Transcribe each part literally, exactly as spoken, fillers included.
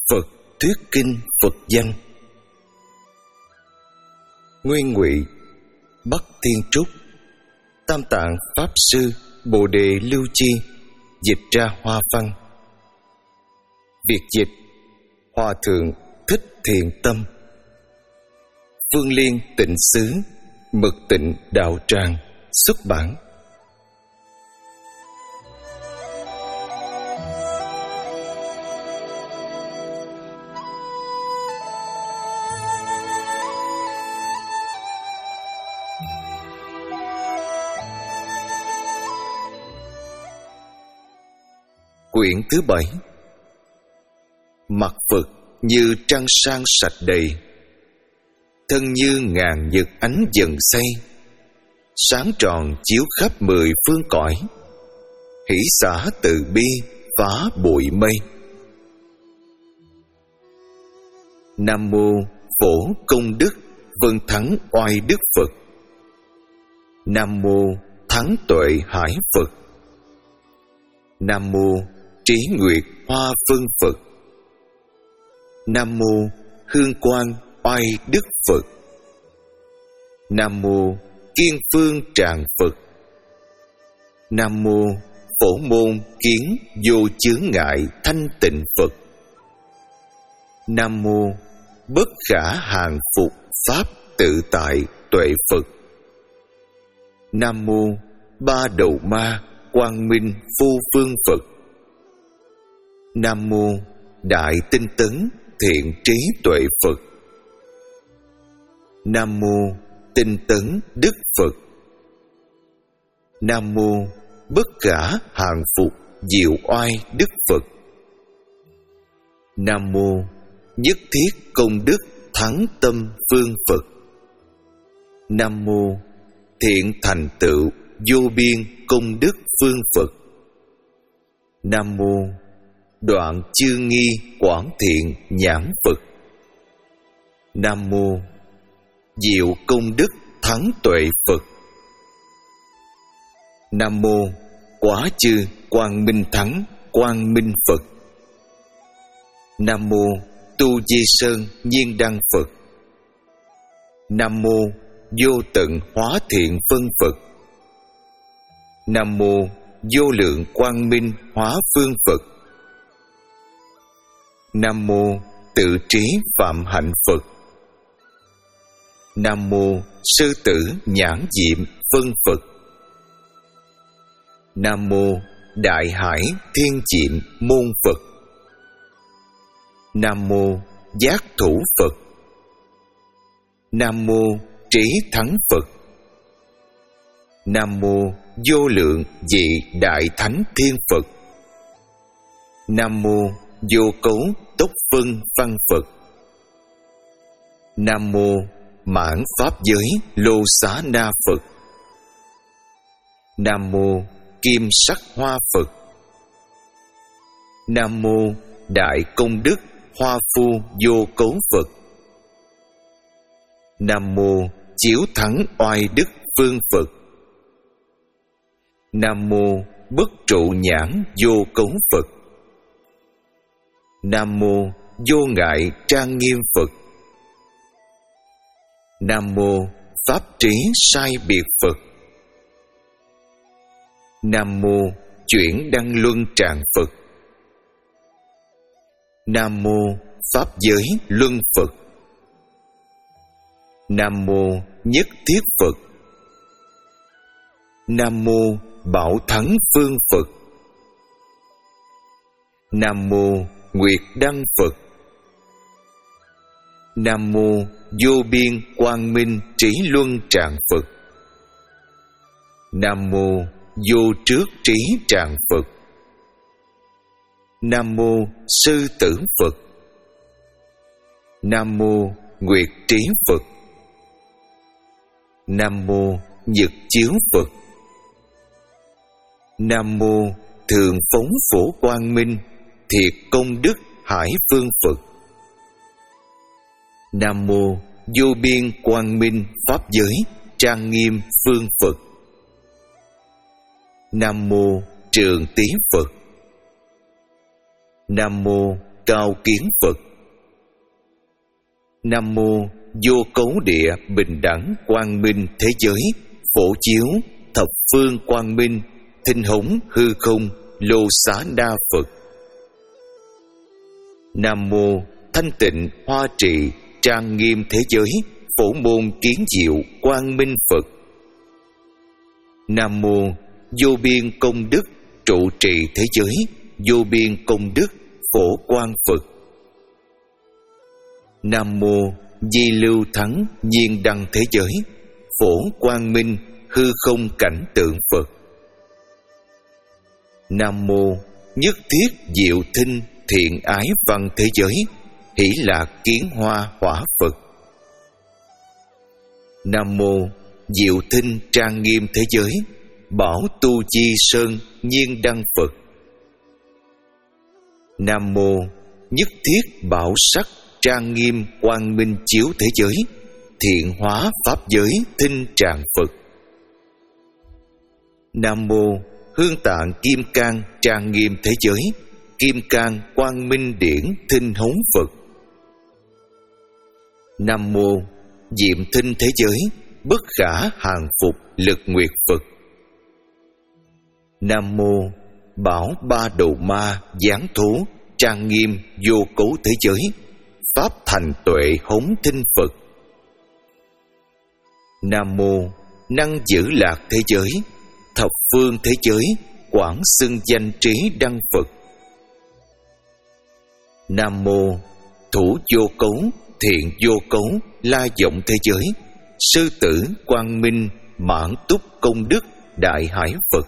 Phật thuyết kinh Phật danh. Nguyên Ngụy Bắc Thiên Trúc, Tam Tạng Pháp Sư Bồ Đề Lưu Chi dịch ra hoa văn. Biệt dịch Hòa Thượng Thích Thiện Tâm. Phương Liên Tịnh Xứ Mật Tịnh Đạo Tràng xuất bản. Quyển thứ bảy. Mặt Phật như trăng sang sạch đầy, thân như ngàn nhật ánh dần say, sáng tròn chiếu khắp mười phương cõi, hỷ xả từ bi phá bụi mây. Nam mô Phổ Công Đức Vân Thắng Oai Đức Phật. Nam mô Thắng Tuệ Hải Phật. Nam mô Trí Nguyệt Hoa Phân Phật. Nam mô Hương Quang Oai Đức Phật. Nam mô Kiên Phương Tràng Phật. Nam mô Phổ Môn Kiến Vô Chướng Ngại Thanh Tịnh Phật. Nam mô Bất Khả Hàng Phục Pháp Tự Tại Tuệ Phật. Nam mô Ba Đầu Ma Quang Minh Phu Phương Phật. Nam mô Đại Tinh Tấn Thiện Trí Tuệ Phật. Nam mô Tinh Tấn Đức Phật. Nam mô Bất Khả Hàng Phục Diệu Oai Đức Phật. Nam mô Nhất Thiết Công Đức Thắng Tâm Phương Phật. Nam mô Thiện Thành Tựu Vô Biên Công Đức Phương Phật. Nam mô Đoạn Chư Nghi Quảng Thiện Nhãn Phật. Nam mô Diệu Công Đức Thắng Tuệ Phật. Nam mô Quá Chư Quang Minh Thắng Quang Minh Phật. Nam mô Tu Di Sơn Nhiên Đăng Phật. Nam mô Vô Tận Hóa Thiện Phân Phật. Nam mô Vô Lượng Quang Minh Hóa Phương Phật. Nam mô Tự Trí Phạm Hạnh Phật. Nam mô Sư Tử Nhãn Diệm Phân Phật. Nam mô Đại Hải Thiên Diệm Môn Phật. Nam mô Giác Thủ Phật. Nam mô Trí Thắng Phật. Nam mô Vô Lượng Dị Đại Thánh Thiên Phật. Nam mô Vô Cấu Tốc Phân Văn Phật. Nam mô Mãn Pháp Giới Lô Xá Na Phật. Nam mô Kim Sắc Hoa Phật. Nam mô Đại Công Đức Hoa Phu Vô Cấu Phật. Nam mô Chiếu Thắng Oai Đức Phương Phật. Nam mô Bất Trụ Nhãn Vô Cấu Phật. Nam mô Vô Ngại Trang Nghiêm Phật. Nam mô Pháp Trí Sai Biệt Phật. Nam mô Chuyển Đăng Luân Tràng Phật. Nam mô Pháp Giới Luân Phật. Nam mô Nhất Thiết Phật. Nam mô Bảo Thắng Phương Phật. Nam mô Nguyệt Đăng Phật. Nam mô Vô Biên Quang Minh Trí Luân Tràng Phật. Nam mô Vô Trước Trí Tràng Phật. Nam mô Sư Tử Phật. Nam mô Nguyệt Trí Phật. Nam mô Nhật Chiếu Phật. Nam mô Thường Phóng Phổ Quang Minh Thiệt Công Đức Hải Phương Phật. Nam mô Vô Biên Quang Minh Pháp Giới Trang Nghiêm Phương Phật. Nam mô Trường Tí Phật. Nam mô cao kiến Phật. Nam mô vô cấu địa bình đẳng quang minh thế giới, phổ chiếu thập phương quang minh, thinh hống hư không lô xá đa Phật. Nam mô thanh tịnh hoa trì trang nghiêm thế giới, phổ môn kiến diệu quang minh Phật. Nam mô vô biên công đức trụ trì thế giới, vô biên công đức phổ quang Phật. Nam mô di lưu thắng nhiên đăng thế giới, phổ quang minh hư không cảnh tượng Phật. Nam mô nhất thiết diệu thinh thiện ái văn thế giới, hỷ lạc kiến hoa hỏa Phật. Nam mô diệu thinh trang nghiêm thế giới, bảo tu chi sơn nhiên đăng Phật. Nam mô nhất thiết bảo sắc trang nghiêm quang minh chiếu thế giới, thiện hóa pháp giới thinh tràng Phật. Nam mô hương tạng kim cang trang nghiêm thế giới, kim cang quang minh điển thinh hống Phật. Nam mô diệm thinh thế giới, bất khả hàng phục lực nguyệt Phật. Nam mô bảo ba đầu ma giáng thú trang nghiêm vô cấu thế giới, pháp thành tuệ hống thinh Phật. Nam mô năng giữ lạc thế giới, thập phương thế giới quảng xưng danh trí đăng Phật. Nam mô thủ vô cấu thiện vô cấu la vọng thế giới, sư tử quang minh mãn túc công đức đại hải Phật.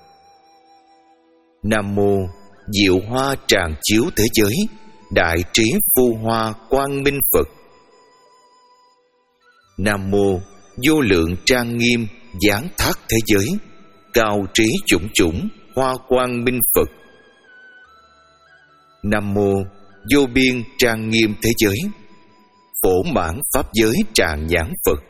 Nam mô diệu hoa tràng chiếu thế giới, đại trí phu hoa quang minh Phật. Nam mô vô lượng trang nghiêm giáng thác thế giới, cao trí chủng chủng hoa quang minh Phật. Nam mô vô biên trang nghiêm thế giới, phổ mãn pháp giới tràng nhãn Phật.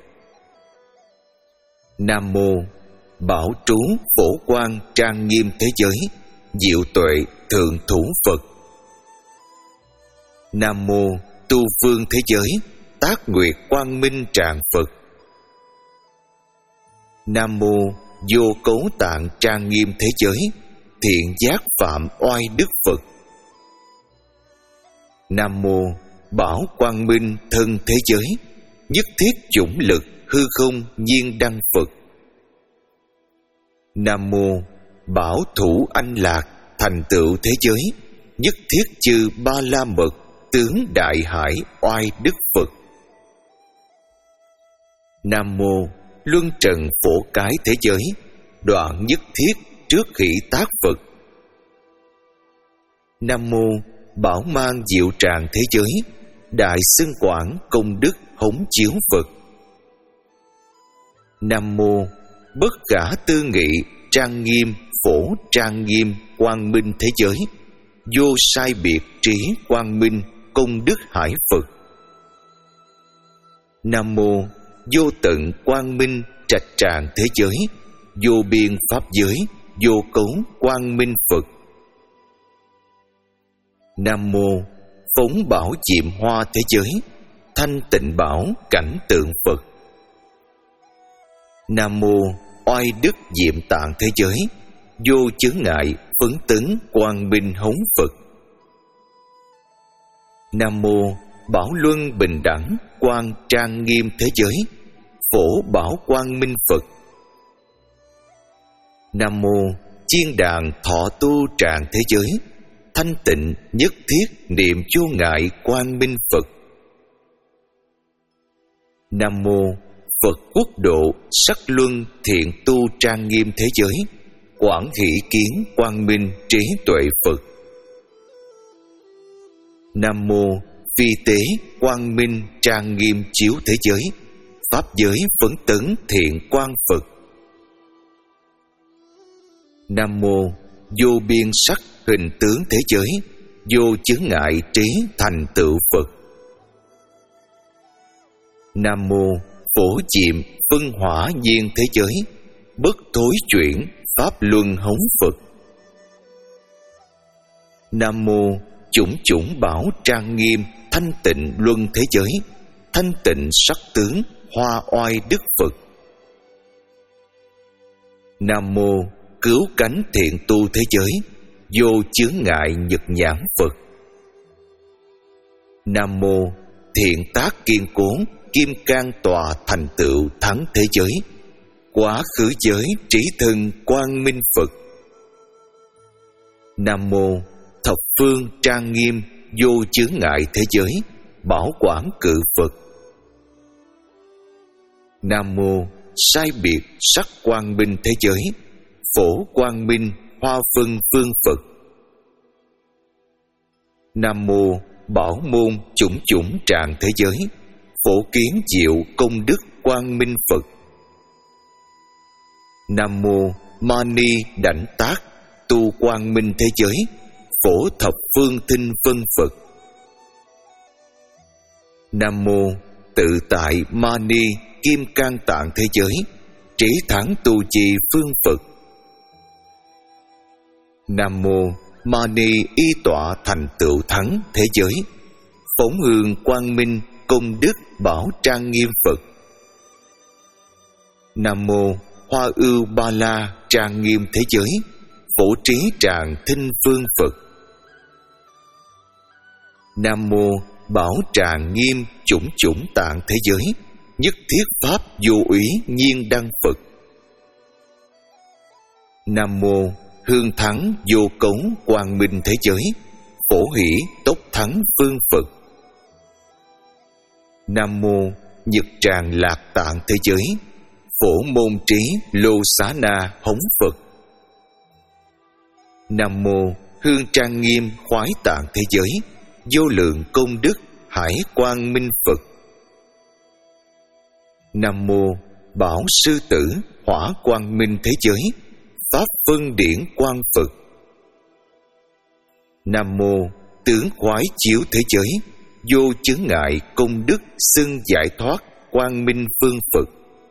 Nam mô bảo trú phổ quang trang nghiêm thế giới, diệu tuệ thượng thủ Phật. Nam mô tu phương thế giới, tác nguyệt quang minh tràng Phật. Nam mô vô cấu tạng trang nghiêm thế giới, thiện giác phạm oai đức Phật. Nam mô bảo quang minh thân thế giới, nhất thiết chủng lực hư không nhiên đăng Phật. Nam mô bảo thủ anh lạc thành tựu thế giới, nhất thiết chư ba la mật tướng đại hải oai đức Phật. Nam mô luân trần phổ cái thế giới, đoạn nhất thiết trước khỉ tác Phật. Nam mô bảo mang diệu tràng thế giới, đại xưng quảng công đức hống chiếu Phật. Nam mô bất khả tư nghị trang nghiêm phổ trang nghiêm quang minh thế giới, vô sai biệt trí quang minh công đức hải Phật. Nam mô vô tận quang minh trạch tràng thế giới, vô biên pháp giới vô cấu quang minh Phật. Nam mô phóng bảo diệm hoa thế giới, thanh tịnh bảo cảnh tượng Phật. Nam mô oai đức diệm tạng thế giới, vô chướng ngại phấn tấn quang minh hống Phật. Nam mô bảo luân bình đẳng quang trang nghiêm thế giới, phổ bảo quang minh Phật. Nam mô chiên đàn thọ tu tràng thế giới, thanh tịnh nhất thiết niệm vô ngại quang minh Phật. Nam mô Phật quốc độ sắc luân thiện tu trang nghiêm thế giới, quảng hỷ kiến quang minh trí tuệ Phật. Nam mô phi tế quang minh trang nghiêm chiếu thế giới, pháp giới phấn tấn thiện quang Phật. Nam mô vô biên sắc hình tướng thế giới, vô chướng ngại trí thành tựu Phật. Nam mô phổ diệm phân hỏa nhiên thế giới, bất thối chuyển pháp luân hống Phật. Nam mô chủng chủng bảo trang nghiêm thanh tịnh luân thế giới, thanh tịnh sắc tướng hoa oai đức Phật. Nam mô cứu cánh thiện tu thế giới, vô chướng ngại nhật nhãn Phật. Nam mô thiện tác kiên cố, kim cang tòa thành tựu thắng thế giới, quá khứ giới trí thân quang minh Phật. Nam mô thập phương trang nghiêm, vô chướng ngại thế giới, bảo quản cự Phật. Nam mô sai biệt sắc quang minh thế giới, phổ quang minh hoa phân phương Phật. Nam mô bảo môn chủng chủng tràng thế giới, phổ kiến diệu công đức quang minh Phật. Nam mô mani đảnh tác tu quang minh thế giới, phổ thập phương thinh phân Phật. Nam mô tự tại mani kim cang tạng thế giới, trí thắng tu trì phương Phật. Nam mô mani y tọa thành tựu thắng thế giới, phóng hương quang minh công đức bảo trang nghiêm Phật. Nam mô hoa ưu ba la trang nghiêm thế giới, phổ trí tràng thinh phương Phật. Nam mô bảo tràng nghiêm chủng chủng tạng thế giới, nhất thiết pháp vô úy nhiên đăng Phật. Nam mô hương thắng vô cấu quang minh thế giới, phổ hỷ tốc thắng phương Phật. Nam mô nhật tràng lạc tạng thế giới, phổ môn trí lô xá na hống Phật. Nam mô hương trang nghiêm khoái tạng thế giới, vô lượng công đức hải quang minh Phật. Nam mô bảo sư tử hỏa quang minh thế giới, pháp phân điển quang Phật. Nam mô tướng khoái chiếu thế giới, vô chướng ngại công đức xưng giải thoát quang minh phương Phật.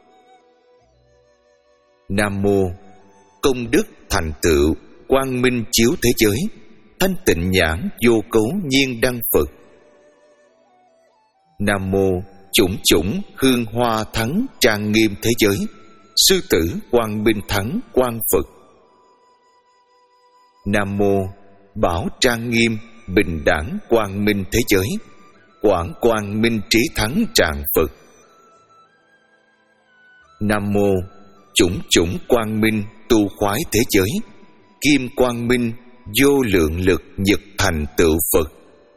Nam mô công đức thành tựu quang minh chiếu thế giới, thanh tịnh nhãn vô cấu nhiên đăng Phật. Nam mô chủng chủng hương hoa thắng trang nghiêm thế giới, sư tử quang minh thắng quang Phật. Nam mô bảo trang nghiêm bình đẳng quang minh thế giới, quảng quang minh trí thắng tràng Phật. Nam mô chủng chủng quang minh tu khoái thế giới, kim quang minh vô lượng lực nhật thành tựu Phật.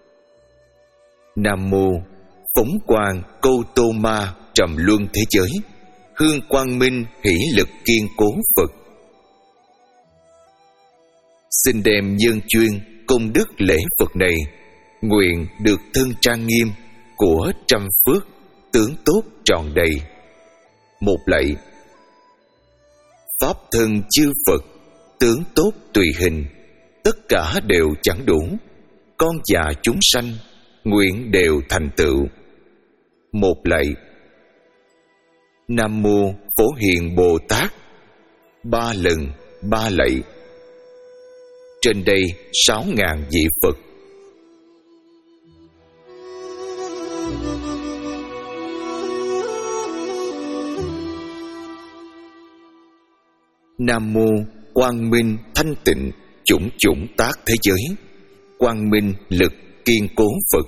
Nam mô phóng quang câu tô ma trầm luân thế giới, hương quang minh hỷ lực kiên cố Phật. Xin đem nhân chuyên công đức lễ Phật này, nguyện được thân trang nghiêm của trăm phước tướng tốt tròn đầy. Một lạy. Pháp thân chư Phật tướng tốt tùy hình, tất cả đều chẳng đủ, con già chúng sanh nguyện đều thành tựu. Một lạy. Nam mô Phổ Hiền Bồ Tát. Ba lần ba lạy. Trên đây sáu ngàn vị Phật. Nam mô quang minh thanh tịnh chủng chủng tác thế giới, quang minh lực kiên cố Phật.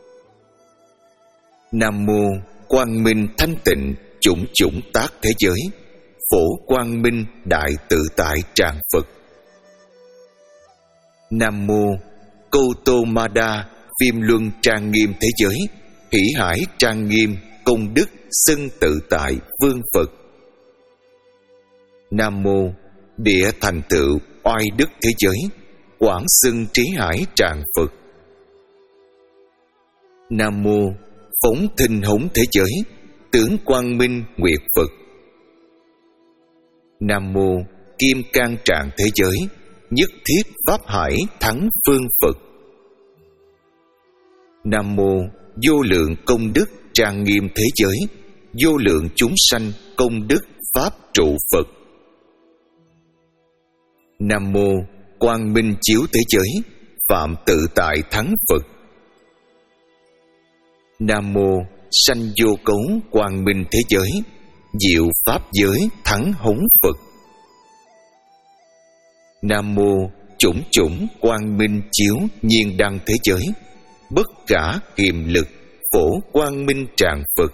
Nam mô quang minh thanh tịnh chủng chủng tác thế giới, phổ quang minh đại tự tại tràng Phật. Nam mô câu tô ma đa viêm luân trang nghiêm thế giới, hỷ hải trang nghiêm công đức xưng tự tại vương Phật. Nam mô địa thành tựu oai đức thế giới, quảng xưng trí hải tràng Phật. Nam mô phóng thinh hống thế giới, tướng quang minh nguyệt Phật. Nam mô kim cang trạng thế giới, nhất thiết pháp hải thắng phương Phật. Nam mô vô lượng công đức trang nghiêm thế giới, vô lượng chúng sanh công đức pháp trụ Phật. Nam mô quang minh chiếu thế giới, phạm tự tại thắng Phật. Nam mô sanh vô cấu quang minh thế giới, diệu pháp giới thắng hống Phật. Nam mô chủng chủng quang minh chiếu nhiên đăng thế giới, bất cả kiềm lực phổ quang minh tràng Phật.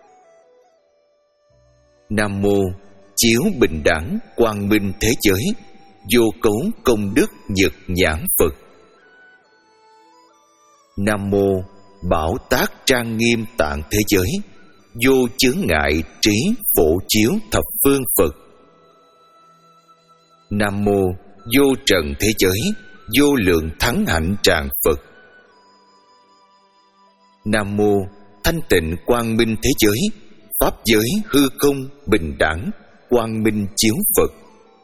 Nam mô chiếu bình đẳng quang minh thế giới, vô cấu công đức nhật nhãn Phật. Nam mô bảo tác trang nghiêm tạng thế giới, vô chướng ngại trí phổ chiếu thập phương Phật. Nam mô vô trần thế giới, vô lượng thắng hạnh tràng Phật. Nam mô thanh tịnh quang minh thế giới, pháp giới hư không bình đẳng quang minh chiếu Phật.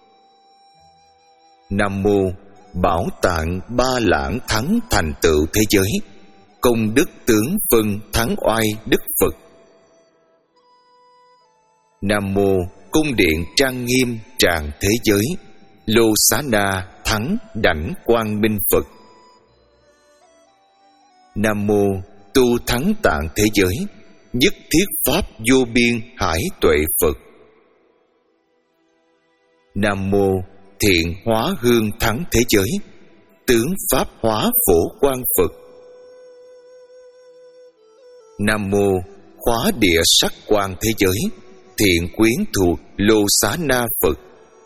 Nam mô bảo tạng ba lãng thắng thành tựu thế giới, công đức tướng phân thắng oai đức Phật. Nam mô cung điện trang nghiêm tràng thế giới, lô xá na thắng đảnh quang minh Phật. Nam mô tu thắng tạng thế giới, nhất thiết pháp vô biên hải tuệ Phật. Nam mô thiện hóa hương thắng thế giới, tướng pháp hóa phổ quang Phật. Nam mô khóa địa sắc quang thế giới, thiện quyến thuộc lô xá na Phật.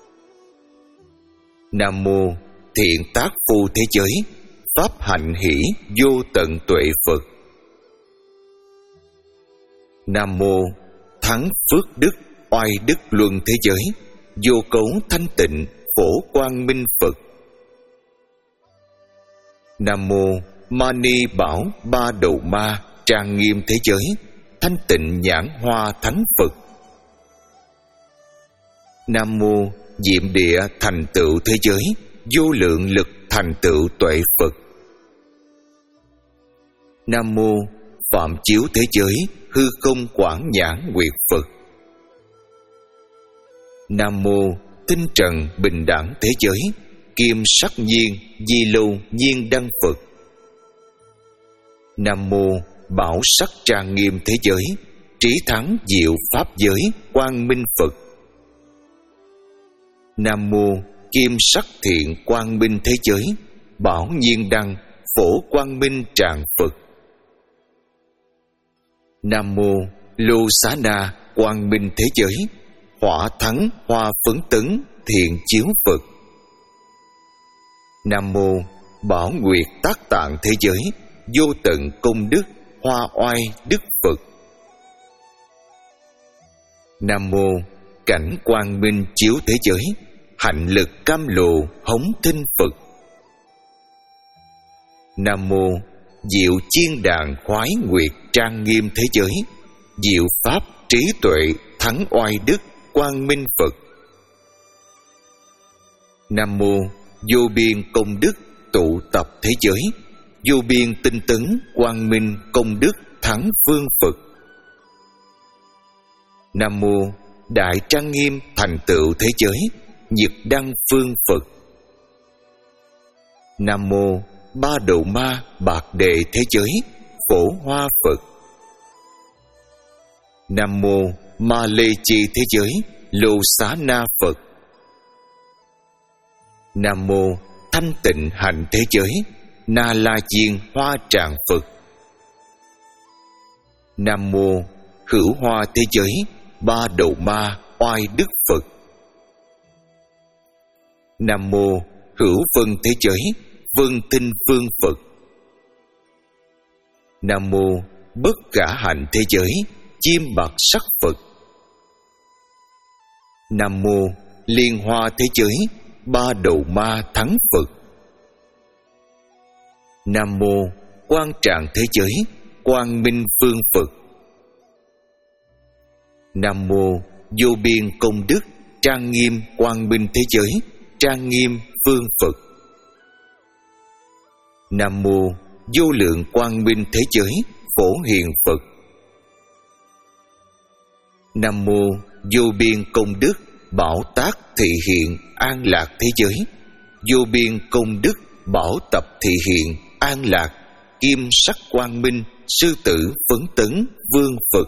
Nam mô thiện tác phu thế giới, pháp hạnh hỷ vô tận tuệ Phật. Nam mô thắng phước đức oai đức luân thế giới, vô cấu thanh tịnh phổ quang minh Phật. Nam mô mani bảo ba đầu ma trang nghiêm thế giới, thanh tịnh nhãn hoa thánh Phật. Nam mô diệm địa thành tựu thế giới, vô lượng lực thành tựu tuệ Phật. Nam mô phạm chiếu thế giới, hư không quảng nhãn nguyệt Phật. Nam mô tinh trần bình đẳng thế giới, kim sắc nhiên di lâu nhiên đăng Phật. Nam mô bảo sắc trang nghiêm thế giới, trí thắng diệu pháp giới quang minh Phật. Nam mô kim sắc thiện quang minh thế giới, bảo nhiên đăng phổ quang minh tràng Phật. Nam mô lô xá na quang minh thế giới, hỏa thắng hoa phấn tấn thiện chiếu Phật. Nam mô bảo nguyệt tác tạng thế giới, vô tận công đức hoa oai đức Phật. Nam mô cảnh quang minh chiếu thế giới, hạnh lực cam lồ hống thinh Phật. Nam mô diệu chiên đàn khoái nguyệt trang nghiêm thế giới, diệu pháp trí tuệ thắng oai đức quang minh Phật. Nam mô vô biên công đức tụ tập thế giới, vô biên tinh tấn quang minh công đức thắng phương Phật. Nam mô đại trang nghiêm thành tựu thế giới, nhiệt đăng phương Phật. Nam mô ba đầu ma bạc đề thế giới, phổ hoa Phật. Nam mô ma lê chi thế giới, lô xá na Phật. Nam mô thanh tịnh hạnh thế giới, na la diên hoa tràng Phật. Nam mô hữu hoa thế giới, ba đầu ma oai đức Phật. Nam mô hữu vân thế giới, vân tinh phương Phật. Nam mô bất khả hạnh thế giới, chim bạc sắc Phật. Nam mô liên hoa thế giới, ba đầu ma thắng Phật. Nam mô quang trạng thế giới, quang minh phương Phật. Nam mô vô biên công đức trang nghiêm quang minh thế giới, trang nghiêm phương Phật. Nam mô vô lượng quang minh thế giới, phổ hiền Phật. Nam mô vô biên công đức bảo tác thị hiện an lạc thế giới, vô biên công đức bảo tập thị hiện, an lạc, kim sắc quang minh, sư tử phấn tấn, vương Phật.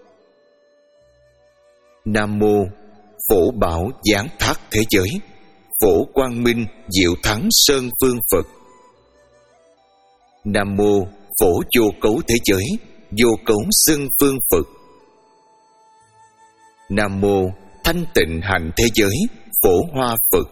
Nam mô Phổ Bảo Giáng Thác thế giới, Phổ Quang Minh Diệu Thắng Sơn Phương Phật. Nam mô Phổ Vô Cấu thế giới, Vô Cấu Xưng Phương Phật. Nam mô Thanh Tịnh Hạnh thế giới, Phổ Hoa Phật.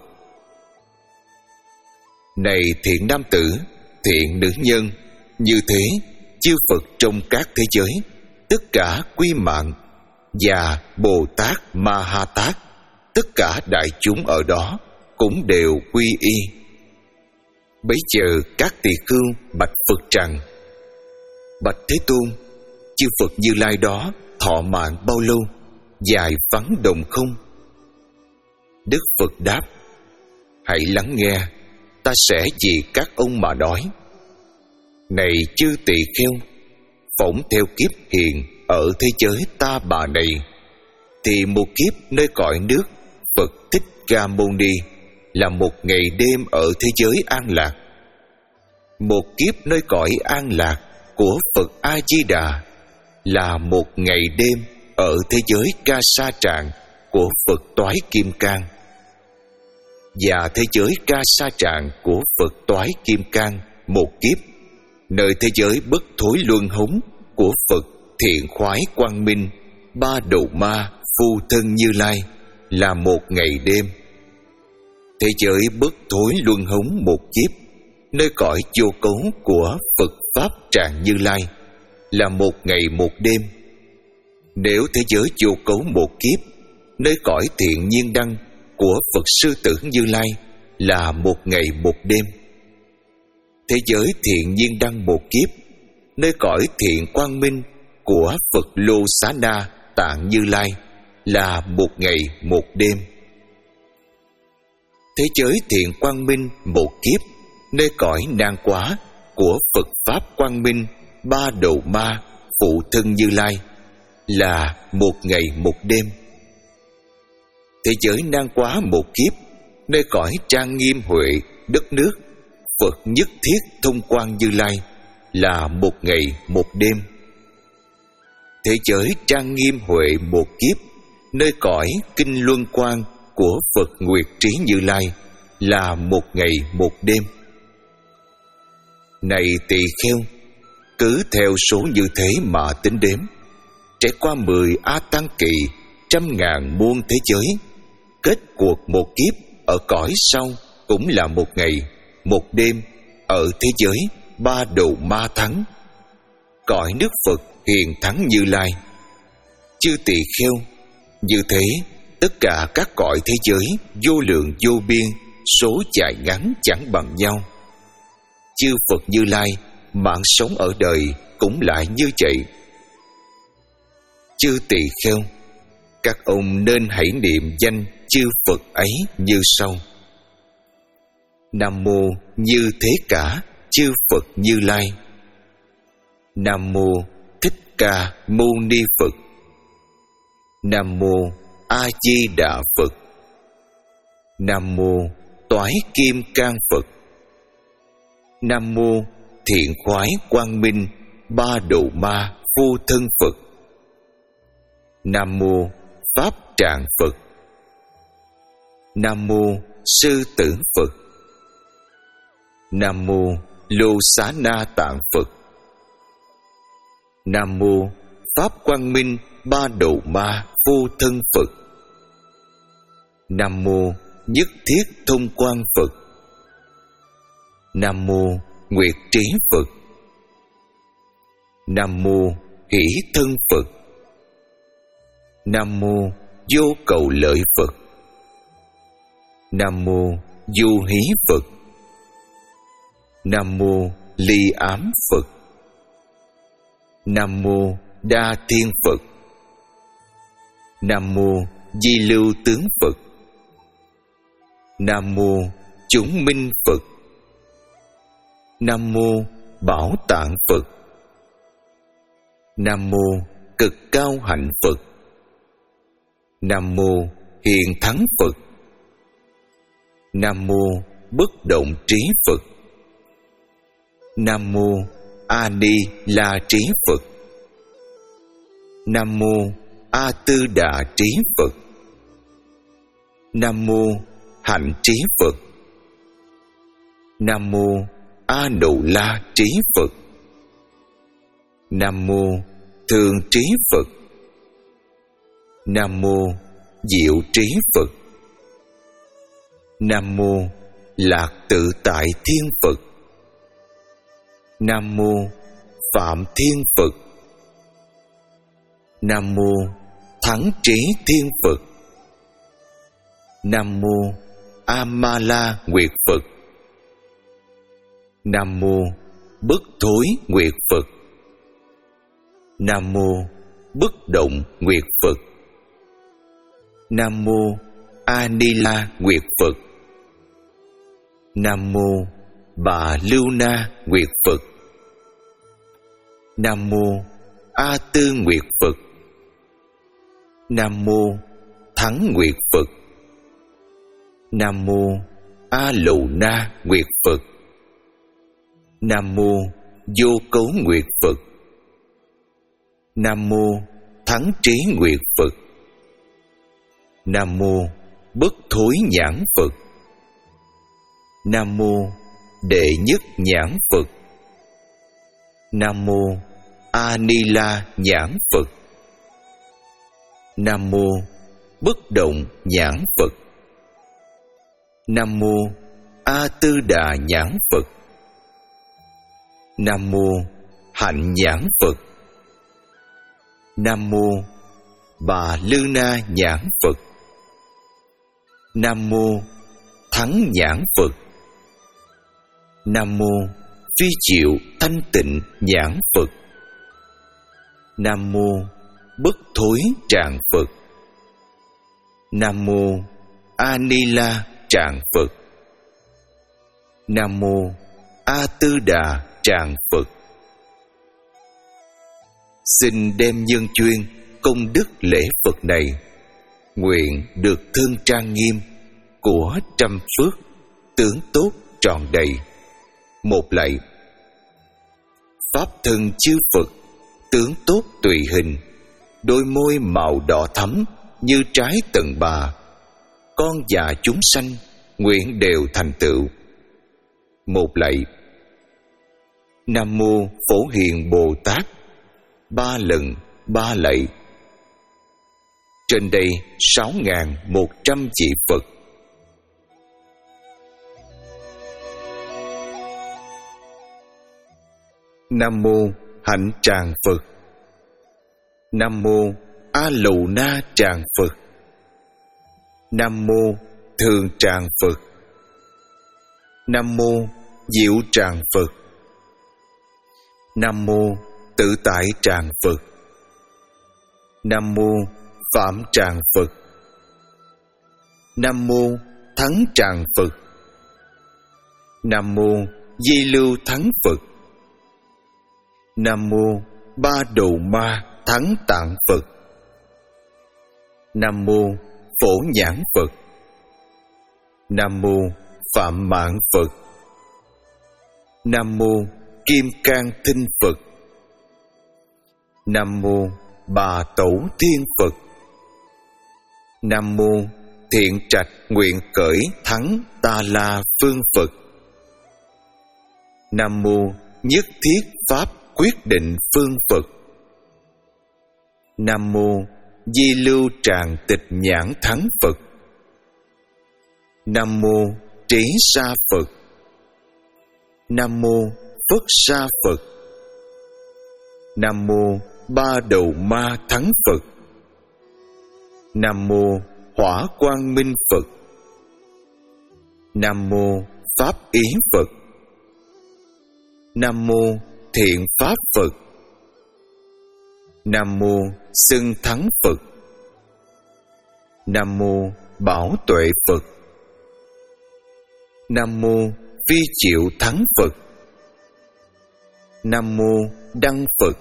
Này thiện nam tử, thiện nữ nhân, như thế chư Phật trong các thế giới, tất cả quy mạng và Bồ Tát Ma Ha Tát, tất cả đại chúng ở đó cũng đều quy y. Bấy giờ các tỳ khưu bạch Phật rằng: Bạch Thế Tôn, chư Phật Như Lai đó thọ mạng bao lâu, dài vắng đồng không? Đức Phật đáp: Hãy lắng nghe, ta sẽ vì các ông mà nói. Này chư tỳ kheo, phỏng theo kiếp hiện ở thế giới Ta Bà này, thì một kiếp nơi cõi nước Phật Thích Ca Mâu Ni là một ngày đêm ở thế giới an lạc. Một kiếp nơi cõi an lạc của Phật A Di Đà là một ngày đêm ở thế giới Ca Sa Tràng của Phật Toái Kim Cang. Và thế giới Ca Sa Tràng của Phật Toái Kim Cang một kiếp nơi thế giới bất thối luân hống của Phật Thiện Khoái Quang Minh Ba Đầu Ma Phu Thân Như Lai là một ngày đêm. Thế giới bất thối luân hống một kiếp nơi cõi vô cấu của Phật Pháp Tràng Như Lai là một ngày một đêm. Nếu thế giới vô cấu một kiếp nơi cõi Thiện Nhiên Đăng của Phật Sư Tử Như Lai là một ngày một đêm. Thế giới Thiện Nhiên Đăng một kiếp nơi cõi Thiện Quang Minh của Phật Lô Xá Na Tạng Như Lai là một ngày một đêm. Thế giới Thiện Quang Minh một kiếp nơi cõi Nan Quá của Phật Pháp Quang Minh Ba Đầu Ma Phụ Thân Như Lai là một ngày một đêm. Thế giới Nan Quá một kiếp nơi cõi Trang Nghiêm Huệ đất nước Phật Nhất Thiết Thông Quang Như Lai là một ngày một đêm. Thế giới Trang Nghiêm Huệ một kiếp nơi cõi Kinh Luân Quang của Phật Nguyệt Trí Như Lai là một ngày một đêm. Này tỳ kheo, cứ theo số như thế mà tính đếm, trải qua mười A Tăng Kỳ, trăm ngàn muôn thế giới, kết cuộc một kiếp ở cõi sau cũng là một ngày một đêm ở thế giới Ba Đầu Ma Thắng, cõi nước Phật Hiền Thắng Như Lai. Chư tỳ kheo, như thế tất cả các cõi thế giới vô lượng vô biên, số dài ngắn chẳng bằng nhau. Chư Phật Như Lai mạng sống ở đời cũng lại như vậy. Chư tỳ kheo, các ông nên hãy niệm danh chư Phật ấy như sau: Nam mô Như Thế Cả chư Phật Như Lai. Nam mô Thích Ca Mâu Ni Phật. Nam mô A Di Đà Phật. Nam mô Toái Kim Cang Phật. Nam mô Thiện Khoái Quang Minh Ba Đầu Ma Phu Thân Phật. Nam mô Pháp Tràng Phật. Nam mô Sư Tử Phật. Nam mô Lô Xá Na Tạng Phật. Nam mô Pháp Quang Minh Ba Đầu Ma Phu Thân Phật. Nam mô Nhất Thiết Thông Quang Phật. Nam mô Nguyệt Trí Phật. Nam mô Hỷ Thân Phật. Nam mô Vô Cầu Lợi Phật. Nam mô Du Hí Phật. Nam mô Ly Ám Phật. Nam mô Đa Thiên Phật. Nam mô Di Lưu Tướng Phật. Nam mô Chúng Minh Phật. Nam mô Bảo Tạng Phật. Nam mô Cực Cao Hạnh Phật. Nam mô Hiền Thắng Phật. Nam mô Bất Động Trí Phật. Nam mô A Ni La Trí Phật. Nam mô A Tư Đà Trí Phật. Nam mô Hạnh Trí Phật. Nam mô A Nụ La Trí Phật. Nam mô Thường Trí Phật. Nam mô Diệu Trí Phật. Nam mô Lạc Tự Tại Thiên Phật. Nam mô Phạm Thiên Phật. Nam mô Thắng Trí Thiên Phật. Nam mô A Ma La Nguyệt Phật. Nam mô Bất Thối Nguyệt Phật. Nam mô Bất Động Nguyệt Phật. Nam mô A Ni La Nguyệt Phật. Nam mô Bà Lưu Na Nguyệt Phật. Nam mô A Tư Nguyệt Phật. Nam mô Thắng Nguyệt Phật. Nam mô A Lù Na Nguyệt Phật. Nam mô Vô Cấu Nguyệt Phật. Nam mô Thắng Trí Nguyệt Phật. Nam mô Bất Thối Nhãn Phật. Nam mô Đệ Nhất Nhãn Phật. Nam mô A Ni La Nhãn Phật. Nam mô Bất Động Nhãn Phật. Nam mô A Tư Đà Nhãn Phật. Nam mô Hạnh Nhãn Phật. Nam mô Bà Lư Na Nhãn Phật. Nam mô Thắng Nhãn Phật. Nam mô Phi Triệu Thanh Tịnh Nhãn Phật. Nam mô Bất Thối Tràng Phật. Nam mô A Ni La Tràng Phật. Nam mô A Tư Đà Tràng Phật. Xin đem nhân chuyên công đức lễ Phật này, nguyện được thương trang nghiêm của trăm phước tướng tốt trọn đầy. Một lạy. Pháp thân chư Phật tướng tốt tùy hình, đôi môi màu đỏ thắm như trái tận bà, con và chúng sanh nguyện đều thành tựu. Một lạy. Nam mô Phổ Hiền Bồ Tát. Ba lần ba lạy. Trên đây sáu ngàn một trăm vị Phật. Nam mô Hạnh Tràng Phật. Nam mô A Lù Na Tràng Phật. Nam mô Thường Tràng Phật. Nam mô Diệu Tràng Phật. Nam mô Tự Tại Tràng Phật. Nam mô Phạm Tràng Phật. Nam mô Thắng Tràng Phật. Nam mô Di Lưu Thắng Phật. Nam mô Ba Đầu Ma Thắng Tạng Phật. Nam mô Phổ Nhãn Phật. Nam mô Phạm Mạng Phật. Nam mô Kim Cang Thinh Phật. Nam mô Bà Tẩu Thiên Phật. Nam mô Thiện Trạch Nguyện Cởi Thắng Ta La Phương Phật. Nam mô Nhất Thiết Pháp Quyết Định Phương Phật. Nam mô Di Lưu Tràng Tịch Nhãn Thắng Phật. Nam mô Trí Sa Phật. Nam mô Phất Sa Phật. Nam mô Ba Đầu Ma Thắng Phật. Nam mô Hỏa Quang Minh Phật. Nam mô Pháp Ý Phật. Nam mô Thiện Pháp Phật. Nam mô Xưng Thắng Phật. Nam mô Bảo Tuệ Phật. Nam mô Phi Triệu Thắng Phật. Nam mô Đăng Phật.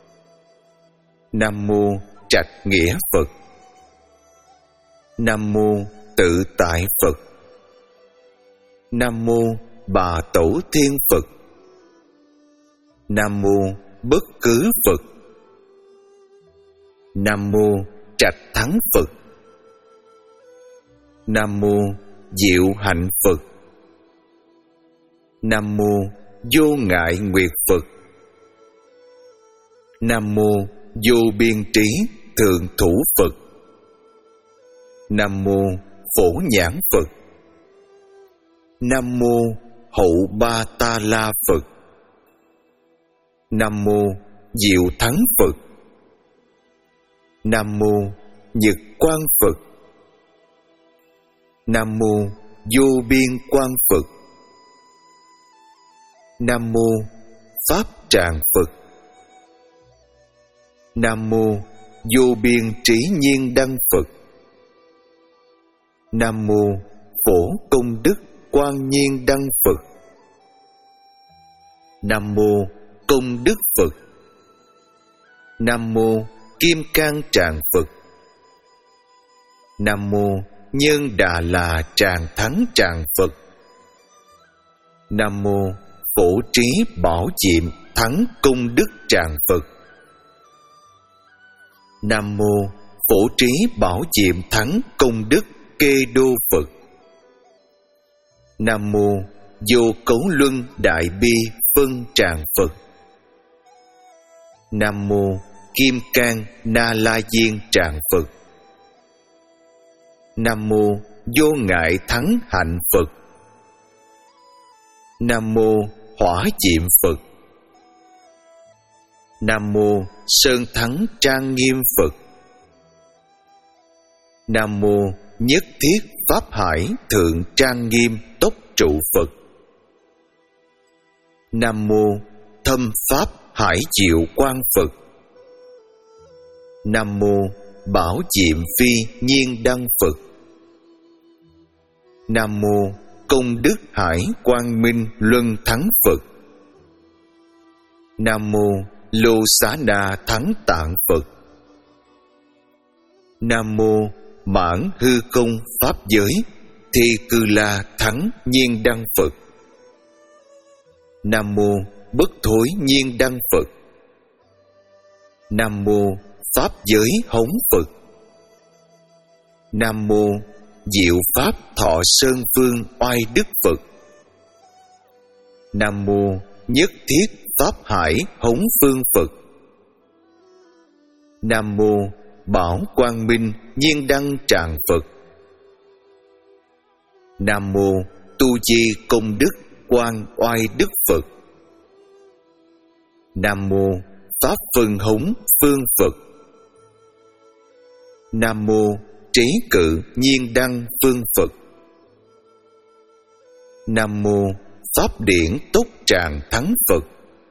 Nam mô Trạch Nghĩa Phật. Nam mô Tự Tại Phật. Nam mô Bà Tổ Thiên Phật. Nam mô bất cứ Phật. Nam mô trạch thắng Phật. Nam mô diệu hạnh Phật. Nam mô vô ngại nguyệt Phật. Nam mô vô biên trí thượng thủ Phật. Nam mô phổ nhãn Phật. Nam mô hậu ba ta la Phật. Nam mô diệu thắng Phật. Nam mô nhật quang Phật. Nam mô vô biên quang Phật. Nam mô pháp tràng Phật. Nam mô vô biên trí nhiên đăng Phật. Nam mô phổ công đức quang nhiên đăng Phật. Nam mô công đức Phật. Nam mô kim cang tràng Phật. Nam mô nhân đà là tràng thắng tràng Phật. Nam mô phổ trí bảo diệm thắng công đức tràng Phật. Nam mô phổ trí bảo diệm thắng công đức kê đô Phật. Nam mô vô cấu luân đại bi phân tràng Phật. Nam mô kim cang na la diên tràng Phật. Nam mô vô ngại thắng hạnh Phật. Nam mô hỏa diệm Phật. Nam mô sơn thắng trang nghiêm Phật. Nam mô nhất thiết pháp hải thượng trang nghiêm tốc trụ Phật. Nam mô thâm pháp hải diệu quang Phật. Nam mô bảo diệm phi nhiên đăng Phật. Nam mô công đức hải quang minh luân thắng Phật. Nam mô lô xá na thắng tạng Phật. Nam mô mãn hư không pháp giới thi cư la thắng nhiên đăng Phật. Nam mô bất thối nhiên đăng Phật. Nam mô pháp giới hống Phật. Nam mô diệu pháp thọ sơn phương oai đức Phật. Nam mô nhất thiết pháp hải hống phương Phật. Nam mô bảo quang minh nhiên đăng tràng Phật. Nam mô tu di công đức quang oai đức Phật. Nam mô pháp phân hống phương Phật. Nam mô trí cự nhiên đăng phương Phật. Nam mô pháp điển túc tràng thắng Phật.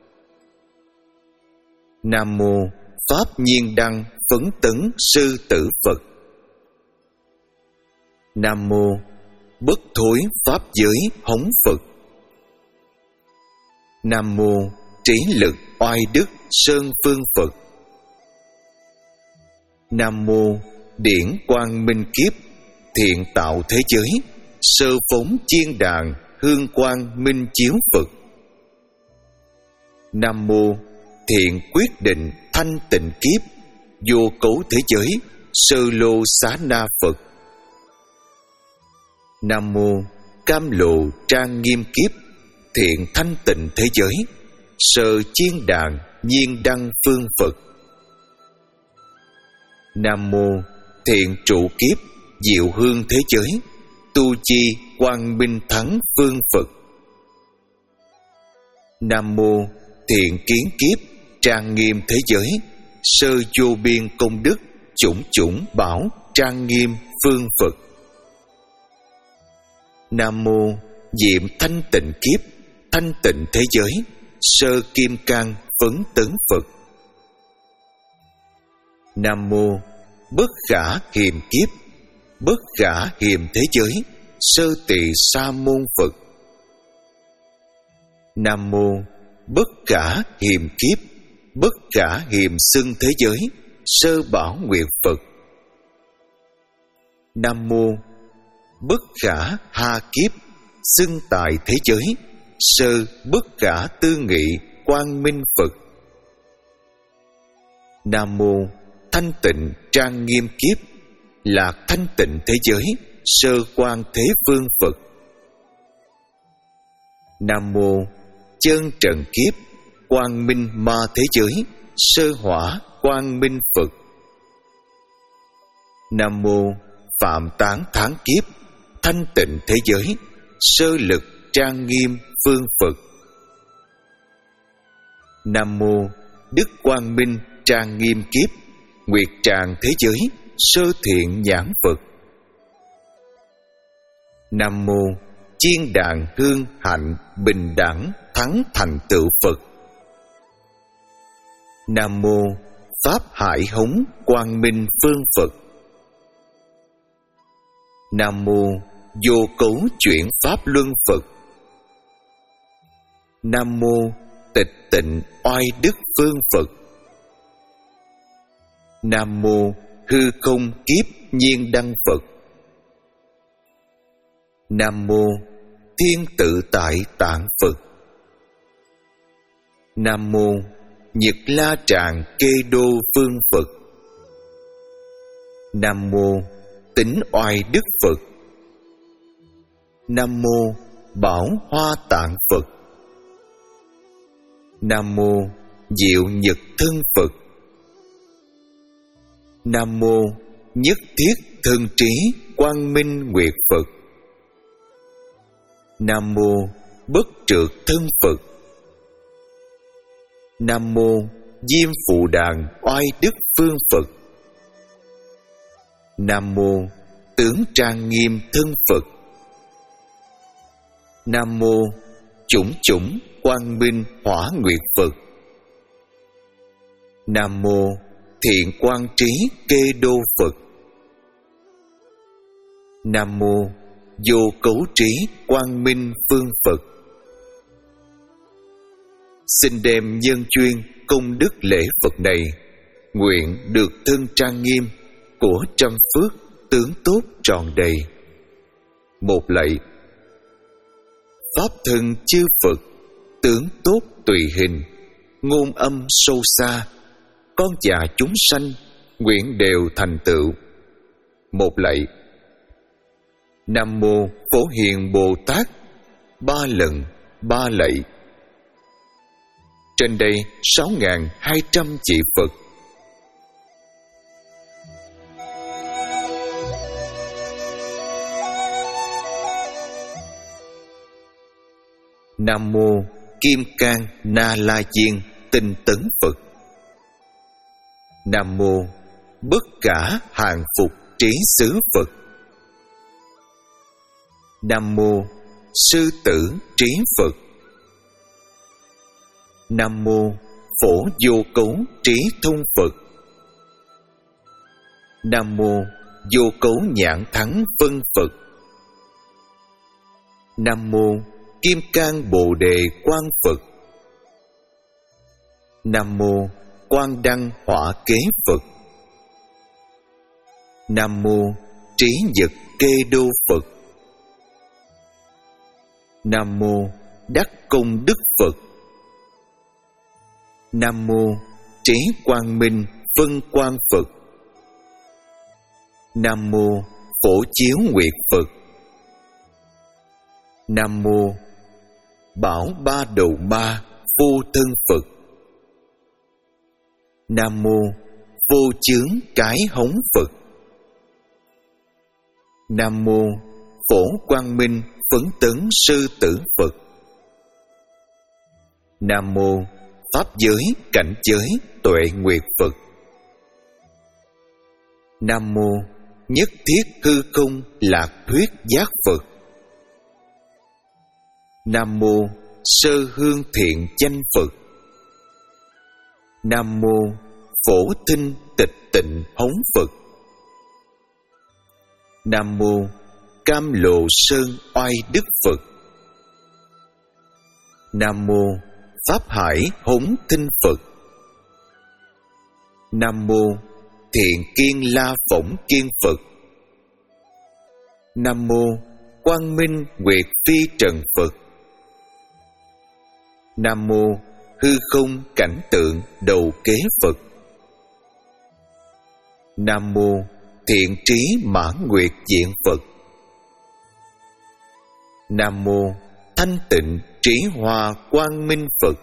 Nam mô pháp nhiên đăng phấn tấn sư tử Phật. Nam mô bất thối pháp giới hống Phật. Nam mô trí lực oai đức sơn phương Phật. Nam mô điển quang minh kiếp thiện tạo thế giới sơ phóng chiên đàn hương quang minh chiếu Phật. Nam mô thiện quyết định thanh tịnh kiếp vô cấu thế giới sơ lô xá na Phật. Nam mô cam lộ trang nghiêm kiếp thiện thanh tịnh thế giới sơ chiên đàn nhiên đăng phương Phật. Nam mô thiện trụ kiếp diệu hương thế giới tu chi quang minh thắng phương Phật. Nam mô thiện kiến kiếp trang nghiêm thế giới sơ vô biên công đức chủng chủng bảo trang nghiêm phương Phật. Nam mô diệm thanh tịnh kiếp thanh tịnh thế giới sơ kim cang phấn tấn Phật. Nam mô bất khả hiềm kiếp bất khả hiềm thế giới sơ tỳ sa môn Phật. Nam mô bất khả hiềm kiếp bất khả hiềm xưng thế giới sơ bảo nguyện Phật. Nam mô bất khả ha kiếp xưng tại thế giới sơ bất khả tư nghị Quang Minh Phật. Nam mô Thanh Tịnh Trang Nghiêm Kiếp Lạc Thanh Tịnh Thế Giới Sơ Quang Thế Vương Phật. Nam mô Chân Trần Kiếp Quang Minh Ma Thế Giới Sơ Hỏa Quang Minh Phật. Nam mô Phạm Tán Tháng Kiếp Thanh Tịnh Thế Giới Sơ Lực Trang Nghiêm Phương Phật. Nam mô Đức Quang Minh Trang Nghiêm Kiếp Nguyệt Tràng Thế Giới Sơ Thiện Nhãn Phật. Nam mô Chiên Đàn Hương Hạnh Bình Đẳng Thắng Thành Tựu Phật. Nam mô Pháp Hải Hống Quang Minh Phương Phật. Nam mô Vô Cấu Chuyển Pháp Luân Phật. Nam mô Tịch Tịnh Oai Đức Phương Phật. Nam mô Hư Không Kiếp Nhiên Đăng Phật. Nam mô Thiên Tự Tại Tạng Phật. Nam mô Nhật La Tràng Kê Đô Phương Phật. Nam mô Tĩnh Oai Đức Phật. Nam mô Bảo Hoa Tạng Phật. Nam mô Diệu Nhật Thân Phật. Nam mô Nhất Thiết Thân Trí Quang Minh Nguyệt Phật. Nam mô Bất Trượt Thân Phật. Nam mô Diêm Phù Đàn Oai Đức Phương Phật. Nam mô Tướng Trang Nghiêm Thân Phật. Nam mô Chủng Chủng Quang Minh Hỏa Nguyệt Phật. Nam mô Thiện Quang Trí Kê Đô Phật. Nam mô Vô Cấu Trí Quang Minh Phương Phật. Xin đem nhân chuyên công đức lễ Phật này, nguyện được thân trang nghiêm của trăm phước tướng tốt tròn đầy. Một lạy. Pháp thân chư Phật, tướng tốt tùy hình, ngôn âm sâu xa, con già chúng sanh nguyện đều thành tựu. Một lạy. Nam mô Phổ Hiền Bồ Tát, ba lần ba lạy. Trên đây sáu nghìn hai trăm vị Phật. Nam mô Kim Cang Na La Diên Tinh Tấn Phật. Nam mô Bất Cả Hàng Phục Trí Xứ Phật. Nam mô Sư Tử Trí Phật. Nam mô Phổ Vô Cấu Trí Thông Phật. Nam mô Vô Cấu Nhãn Thắng Vân Phật. Nam mô Kim Cang Bồ Đề Quang Phật. Nam mô Quang Đăng Hỏa Kế Phật. Nam mô Trí Nhật Kê Đô Phật. Nam mô Đắc Công Đức Phật. Nam mô Trí Quang Minh Vân Quang Phật. Nam mô Phổ Chiếu Nguyệt Phật. Nam mô Bảo Ba Đầu Ma Vô Thân Phật. Nam mô Vô Chướng Cái Hống Phật. Nam mô Phổ Quang Minh Phấn Tấn Sư Tử Phật. Nam mô Pháp Giới Cảnh Giới Tuệ Nguyệt Phật. Nam mô Nhất Thiết Hư Không Lạc Thuyết Giác Phật. Nam mô Sơ Hương Thiện Chánh Phật. Nam mô Phổ Thinh Tịch Tịnh Hống Phật. Nam mô Cam Lộ Sơn Oai Đức Phật. Nam mô Pháp Hải Hống Thinh Phật. Nam mô Thiện Kiên La Phổng Kiên Phật. Nam mô Quang Minh Nguyệt Phi Trần Phật. Nam mô hư không cảnh tượng đầu kế Phật. Nam mô thiện trí mãn nguyệt diện Phật. Nam mô thanh tịnh trí hoa quang minh Phật.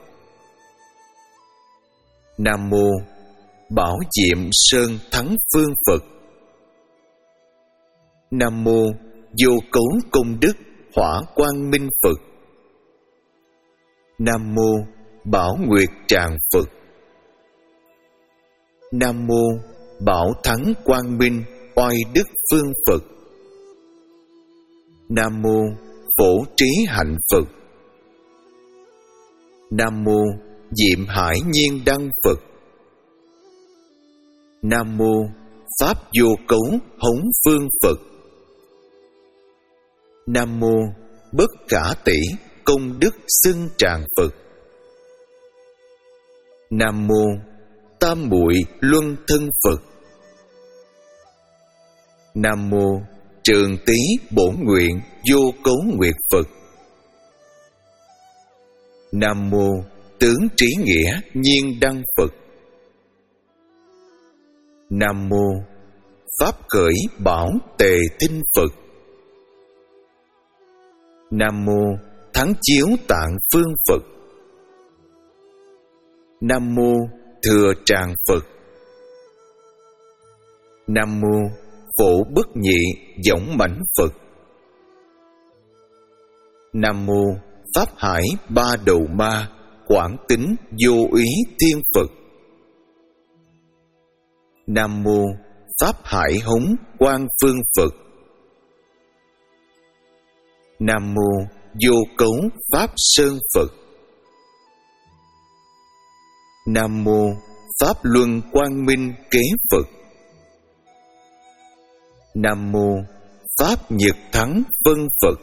Nam mô bảo diệm sơn thắng phương Phật. Nam mô vô cấu công đức hỏa quang minh Phật. Nam mô bảo nguyệt tràng Phật. Nam mô bảo thắng quang minh oai đức phương Phật. Nam mô phổ trí hạnh Phật. Nam mô diệm hải nhiên đăng Phật. Nam mô pháp vô cấu hống phương Phật. Nam mô bất khả tỷ công đức xưng tràng Phật. Nam mô tam muội luân thân Phật. Nam mô trường tý bổn nguyện vô cấu nguyệt Phật. Nam mô tướng trí nghĩa nhiên đăng Phật. Nam mô pháp khởi bảo tề thinh Phật. Nam mô thắng chiếu tạng phương Phật. Nam mô thừa tràng Phật. Nam mô phổ bất nhị võng mãnh Phật. Nam mô pháp hải ba đầu ma quảng tín vô úy thiên Phật. Nam mô pháp hải hống quang phương Phật. Nam mô vô cấu pháp sơn Phật. Nam mô pháp luân quang minh kế Phật. Nam mô pháp nhật thắng vân Phật.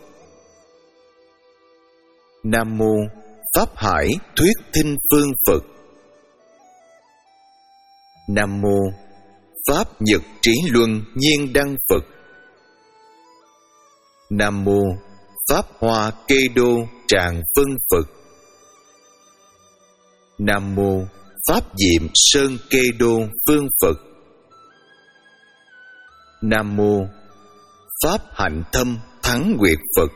Nam mô pháp hải thuyết thinh phương Phật. Nam mô pháp nhật trí luân nhiên đăng Phật. Nam mô pháp hoa kê đô tràng vân Phật. Nam mô pháp diệm sơn kê đô phương Phật. Nam mô pháp hạnh thâm thắng nguyệt Phật.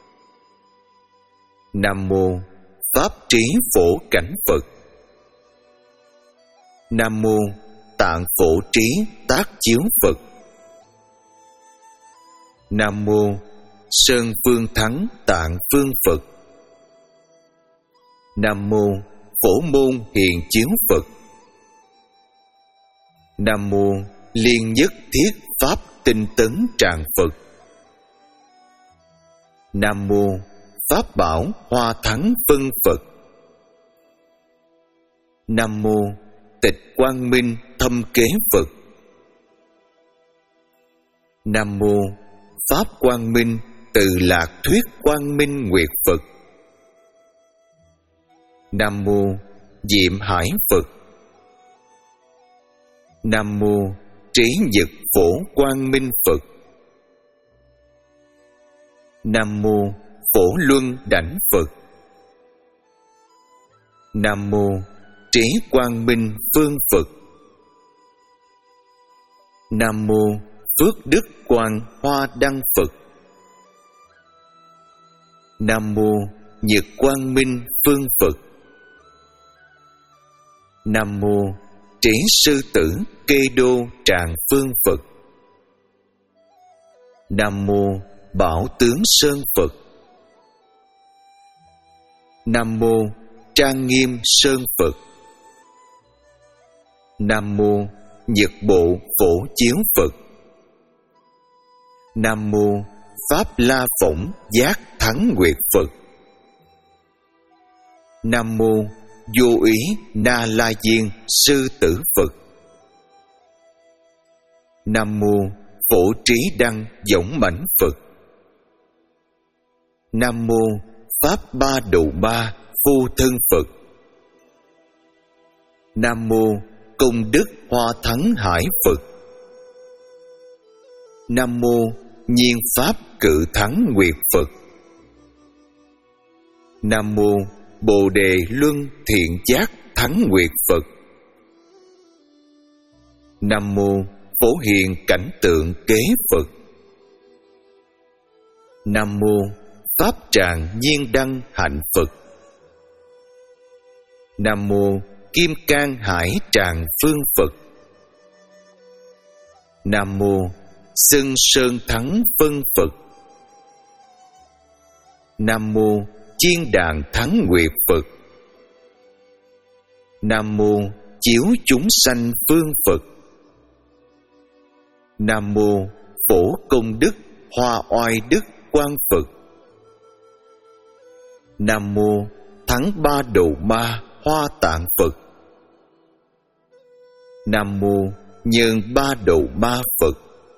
Nam mô pháp trí phổ cảnh Phật. Nam mô tạng phổ trí tác chiếu Phật. Nam mô sơn phương thắng tạng phương Phật. Nam mô phổ môn hiền chiếu Phật. Nam mô liên nhất thiết pháp tinh tấn tràng Phật. Nam mô pháp bảo hoa thắng phân Phật. Nam mô tịch quang minh thâm kế Phật. Nam mô pháp quang minh từ lạc thuyết quang minh nguyệt Phật. Nam mô diệm hải Phật. Nam mô trí nhật phổ quang minh Phật. Nam mô phổ luân đảnh Phật. Nam mô trí quang minh phương Phật. Nam mô phước đức quang hoa đăng Phật. Nam mô nhật quang minh phương Phật. Nam mô trí sư tử kê đô tràng phương Phật. Nam mô bảo tướng sơn Phật. Nam mô trang nghiêm sơn Phật. Nam mô nhật bộ phổ chiếu Phật. Nam mô pháp la phổng giác thắng nguyệt Phật. Nam mô vô úy na la diên sư tử Phật. Nam mô phổ trí đăng võng mãnh Phật. Nam mô pháp ba đầu ba phu thân Phật. Nam mô công đức hoa thắng hải Phật. Nam mô nhiên pháp cự thắng nguyệt Phật. Nam mô Bồ Đề Luân Thiện Giác Thắng Nguyệt Phật. Nam mô Phổ Hiền Cảnh Tượng Kế Phật. Nam mô Pháp Tràng Nhiên Đăng Hạnh Phật. Nam mô Kim Cang Hải Tràng Phương Phật. Nam mô Xưng Sơn Thắng Vân Phật. Nam mô Chiên Đàn Thắng Nguyệt Phật. Nam mô Chiếu Chúng Sanh Phương Phật. Nam mô Phổ Công Đức Hoa Oai Đức Quang Phật. Nam mô Thắng Ba Đầu Ma Hoa Tạng Phật. Nam mô Nhơn Ba Đầu Ma Phật.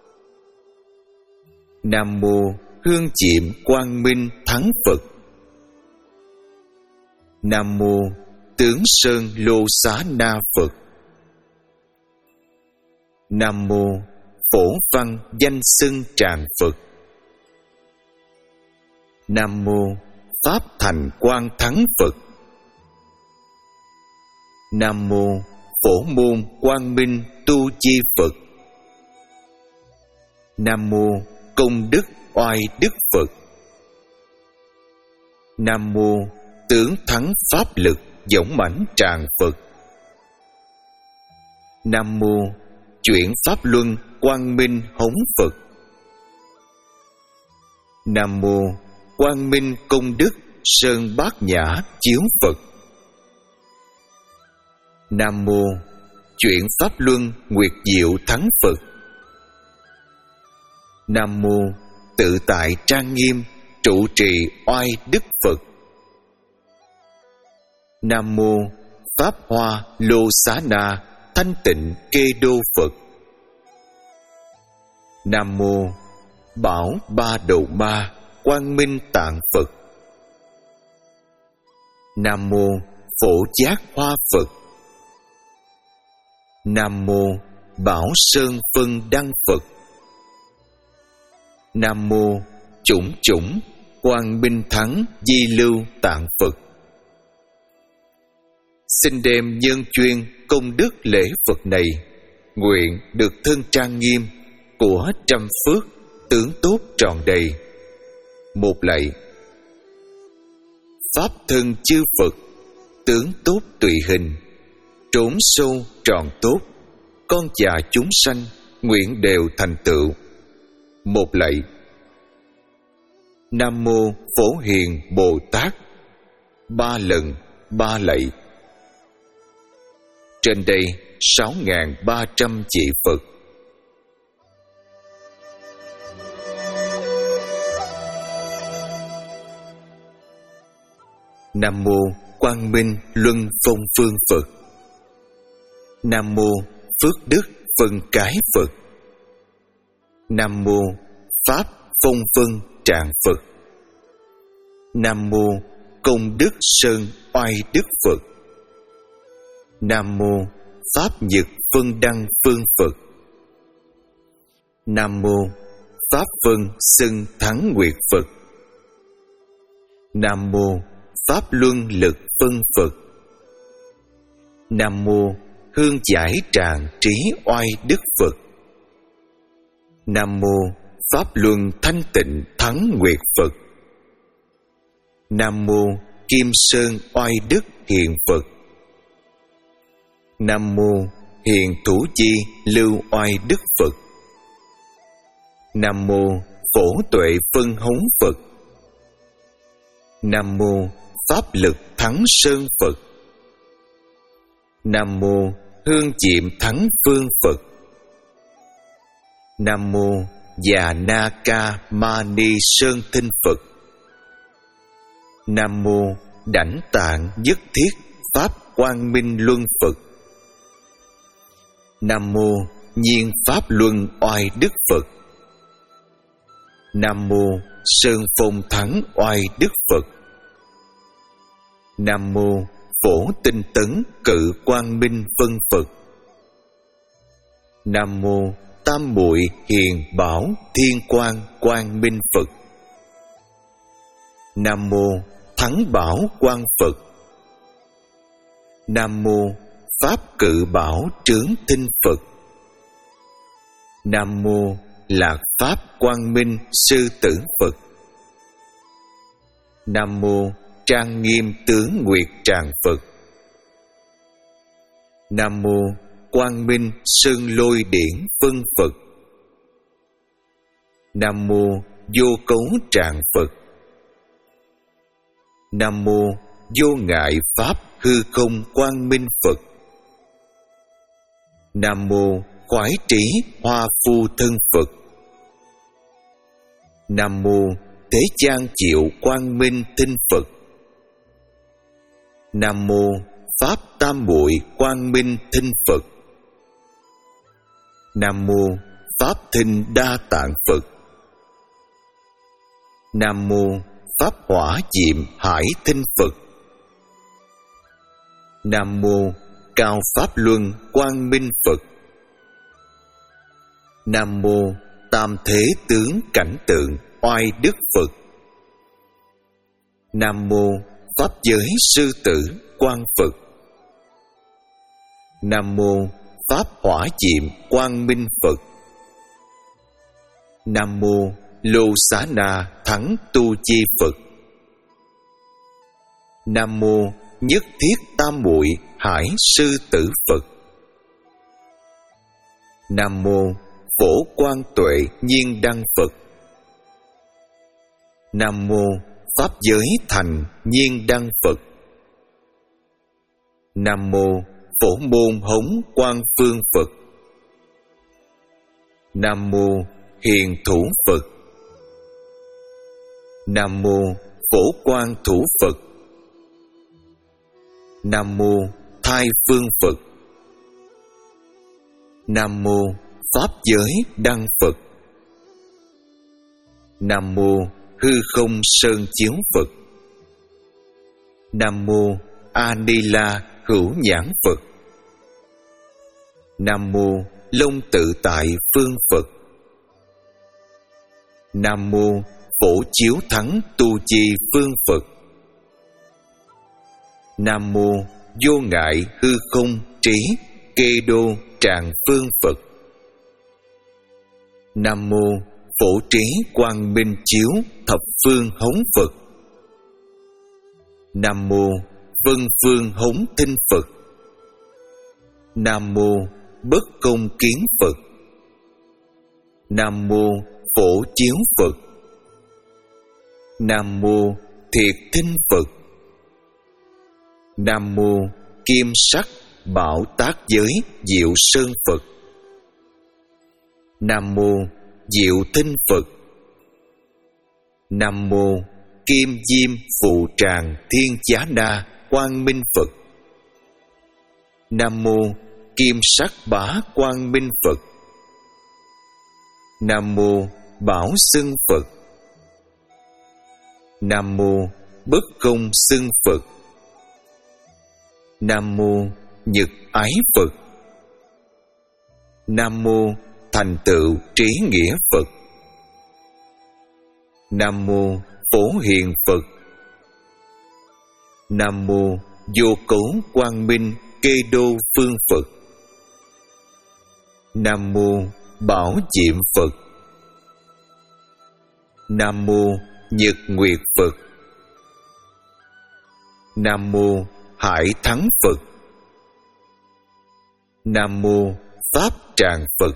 Nam mô Hương Chiệm Quang Minh Thắng Phật. Nam mô Tướng Sơn Lô Xá Na Phật. Nam mô Phổ Văn Danh Xưng Tràng Phật. Nam mô Pháp Thành Quang Thắng Phật. Nam mô Phổ Môn Quang Minh Tu Chi Phật. Nam mô Công Đức Oai Đức Phật. Nam mô Tướng Thắng Pháp Lực Dõng Mãnh Tràng Phật. Nam mô Chuyển Pháp Luân Quang Minh Hống Phật. Nam mô Quang Minh Công Đức Sơn Bát Nhã Chiếu Phật. Nam mô Chuyển Pháp Luân Nguyệt Diệu Thắng Phật. Nam mô Tự Tại Trang Nghiêm Trụ Trì Oai Đức Phật. Nam mô Pháp Hoa Lô Xá Na Thanh Tịnh Kê Đô Phật. Nam mô Bảo Ba Đầu Ma Quang Minh Tạng Phật. Nam mô Phổ Giác Hoa Phật. Nam mô Bảo Sơn Phân Đăng Phật. Nam mô Chủng Chủng Quang Minh Thắng Di Lưu Tạng Phật. Xin đem nhân chuyên công đức lễ Phật này, nguyện được thân trang nghiêm của trăm phước tướng tốt tròn đầy. Một lạy. Pháp thân chư Phật, tướng tốt tùy hình, trốn sâu tròn tốt, con già chúng sanh nguyện đều thành tựu. Một lạy. Nam mô Phổ Hiền Bồ Tát. Ba lần ba lạy. Trên đây sáu nghìn ba trăm vị Phật. Nam mô Quang Minh Luân Phong Phương Phật. Nam mô Phước Đức Phân Cái Phật. Nam mô Pháp Phong Vân Tràng Phật. Nam mô Công Đức Sơn Oai Đức Phật. Nam mô Pháp Nhật Phân Đăng Phương Phật. Nam mô Pháp Vân Xưng Thắng Nguyệt Phật. Nam mô Pháp Luân Lực Phân Phật. Nam mô Hương Giải Tràng Trí Oai Đức Phật. Nam mô Pháp Luân Thanh Tịnh Thắng Nguyệt Phật. Nam mô Kim Sơn Oai Đức Hiền Phật. Nam mô Hiền Thủ Chi Lưu Oai Đức Phật. Nam mô Phổ Tuệ Phân Hống Phật. Nam mô Pháp Lực Thắng Sơn Phật. Nam mô Hương Diệm Thắng Phương Phật. Nam mô Già Na Ca Ma Ni Sơn Thinh Phật. Nam mô Đảnh Tạng Nhất Thiết Pháp Quang Minh Luân Phật. Nam mô Nhiên Pháp Luân Oai Đức Phật. Nam mô Sơn Phong Thắng Oai Đức Phật. Nam mô Phổ Tinh Tấn Cự Quang Minh Vân Phật. Nam mô Tam Muội Hiền Bảo Thiên Quang Quang Minh Phật. Nam mô Thắng Bảo Quang Phật. Nam mô Pháp Cự Bảo Trướng Thinh Phật. Nam mô Lạc Pháp Quang Minh Sư Tử Phật. Nam mô Trang Nghiêm Tướng Nguyệt Tràng Phật. Nam mô Quang Minh Sơn Lôi Điển Vân Phật. Nam mô Vô Cấu Tràng Phật. Nam mô Vô Ngại Pháp Hư Không Quang Minh Phật. Nam mô Khoái Trí Hoa Phu Thân Phật. Nam mô Thế Gian Diệu Quang Minh Thinh Phật. Nam mô Pháp Tam Muội Quang Minh Thinh Phật. Nam mô Pháp Thinh Đa Tạng Phật. Nam mô Pháp Hỏa Diệm Hải Thinh Phật. Nam mô Cao Pháp Luân Quang Minh Phật. Nam mô Tam Thế Tướng Cảnh Tượng Oai Đức Phật. Nam mô Pháp Giới Sư Tử Quang Phật. Nam mô Pháp Hỏa Diệm Quang Minh Phật. Nam mô Lô Xá Na Thắng Tu Chi Phật. Nam mô Nhất Thiết Tam Muội Hải Sư Tử Phật. Nam mô Phổ Quang Tuệ Nhiên Đăng Phật. Nam mô Pháp Giới Thành Nhiên Đăng Phật. Nam mô Phổ Môn Hống Quang Phương Phật. Nam mô Hiền Thủ Phật. Nam mô Phổ Quang Thủ Phật. Nam mô Thai Phương Phật. Nam mô Pháp Giới Đăng Phật. Nam mô Hư Không Sơn Chiếu Phật. Nam mô A Ni La Hữu Nhãn Phật. Nam mô Long Tự Tại Phương Phật. Nam mô Phổ Chiếu Thắng Tu Chi Phương Phật. Nam mô Vô Ngại Hư Không Trí Kê Đô Tràng Phương Phật. Nam mô Phổ Trí Quang Minh Chiếu Thập Phương Hống Phật. Nam mô Vân Phương Hống Thinh Phật. Nam mô Bất Công Kiến Phật. Nam mô Phổ Chiếu Phật. Nam mô Thiệt Thinh Phật. Nam mô Kim Sắc Bảo Tác Giới Diệu Sơn Phật. Nam mô Diệu Thinh Phật. Nam mô Kim Diêm Phụ Tràng Thiên Giá Na Quang Minh Phật. Nam mô Kim Sắc Bá Quang Minh Phật. Nam mô Bảo Xưng Phật. Nam mô Bất Công Xưng Phật. Nam mô Nhật Ái Phật. Nam mô Thành Tựu Trí Nghĩa Phật. Nam mô Phổ Hiền Phật. Nam mô Vô Cấu Quang Minh Kê Đô Phương Phật. Nam mô Bảo Diệm Phật. Nam mô Nhật Nguyệt Phật. Nam mô Hải Thắng Phật. Nam mô Pháp Tràng Phật.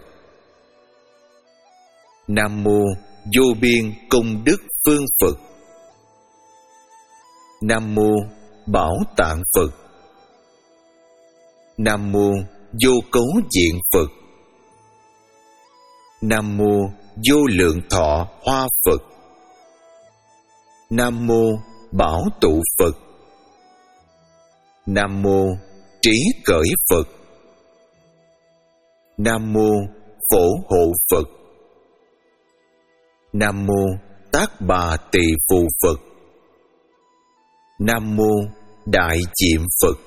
Nam mô Vô Biên Công Đức Phương Phật. Nam mô Bảo Tạng Phật. Nam mô Vô Cấu Diện Phật. Nam mô Vô Lượng Thọ Hoa Phật. Nam mô Bảo Tụ Phật. Nam mô Trí Cởi Phật. Nam mô Phổ Hộ Phật. Nam mô Tác Bà Tỳ Phù Phật. Nam mô Đại Diệm Phật.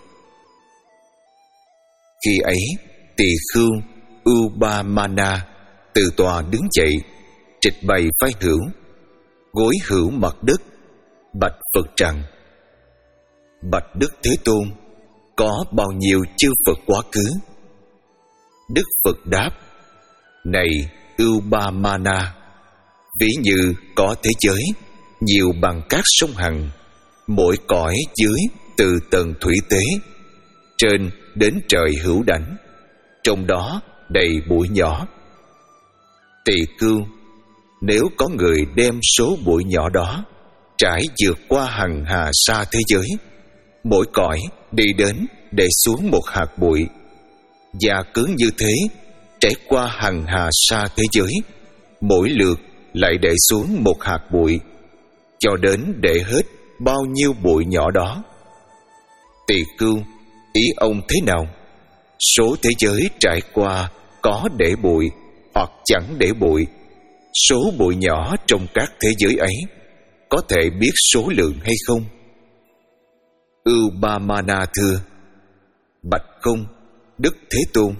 Khi ấy, Tỳ Khưu Ubamana từ tòa đứng dậy, trịch bày vai hữu, gối hữu mặt đất, bạch Phật rằng: Bạch Đức Thế Tôn, có bao nhiêu chư Phật quá khứ? Đức Phật đáp: Này Ubamana, ví như có thế giới nhiều bằng cát sông Hằng, mỗi cõi dưới từ tầng thủy tế, trên đến trời hữu đảnh, trong đó đầy bụi nhỏ. Tỳ khưu, nếu có người đem số bụi nhỏ đó trải vượt qua hằng hà sa thế giới, mỗi cõi đi đến để xuống một hạt bụi, và cứ như thế trải qua hằng hà sa thế giới, mỗi lượt lại để xuống một hạt bụi, cho đến để hết bao nhiêu bụi nhỏ đó. Tỳ khưu, ý ông thế nào? Số thế giới trải qua có để bụi hoặc chẳng để bụi, số bụi nhỏ trong các thế giới ấy có thể biết số lượng hay không? Ubamana thưa: Bạch không, Đức Thế Tôn.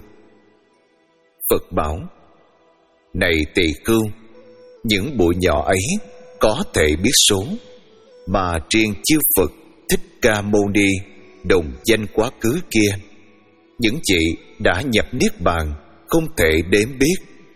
Phật bảo: Này tỳ khưu, những bụi nhỏ ấy có thể biết số, mà riêng chư Phật Thích Ca Mâu Ni đồng danh quá khứ kia, những vị đã nhập niết bàn không thể đếm biết.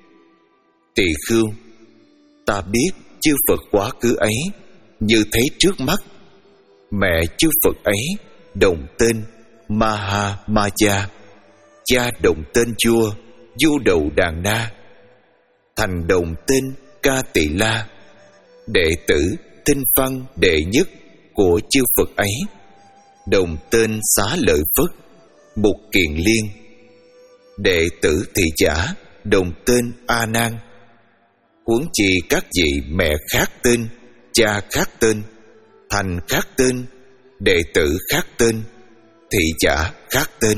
Tỳ khưu, ta biết chư Phật quá khứ ấy như thấy trước mắt. Mẹ chư Phật ấy đồng tên Maha Maya, cha đồng tên vua Du Đầu Đàn Na, thành đồng tên Ca Tỳ La, đệ tử Thinh Văn đệ nhất của chư Phật ấy đồng tên Xá Lợi Phất, Mục Kiền Liên, đệ tử Thị Giả đồng tên A Nan. Huống chi các vị mẹ khác tên, cha khác tên, thành khác tên, đệ tử khác tên, thị giả khác tên.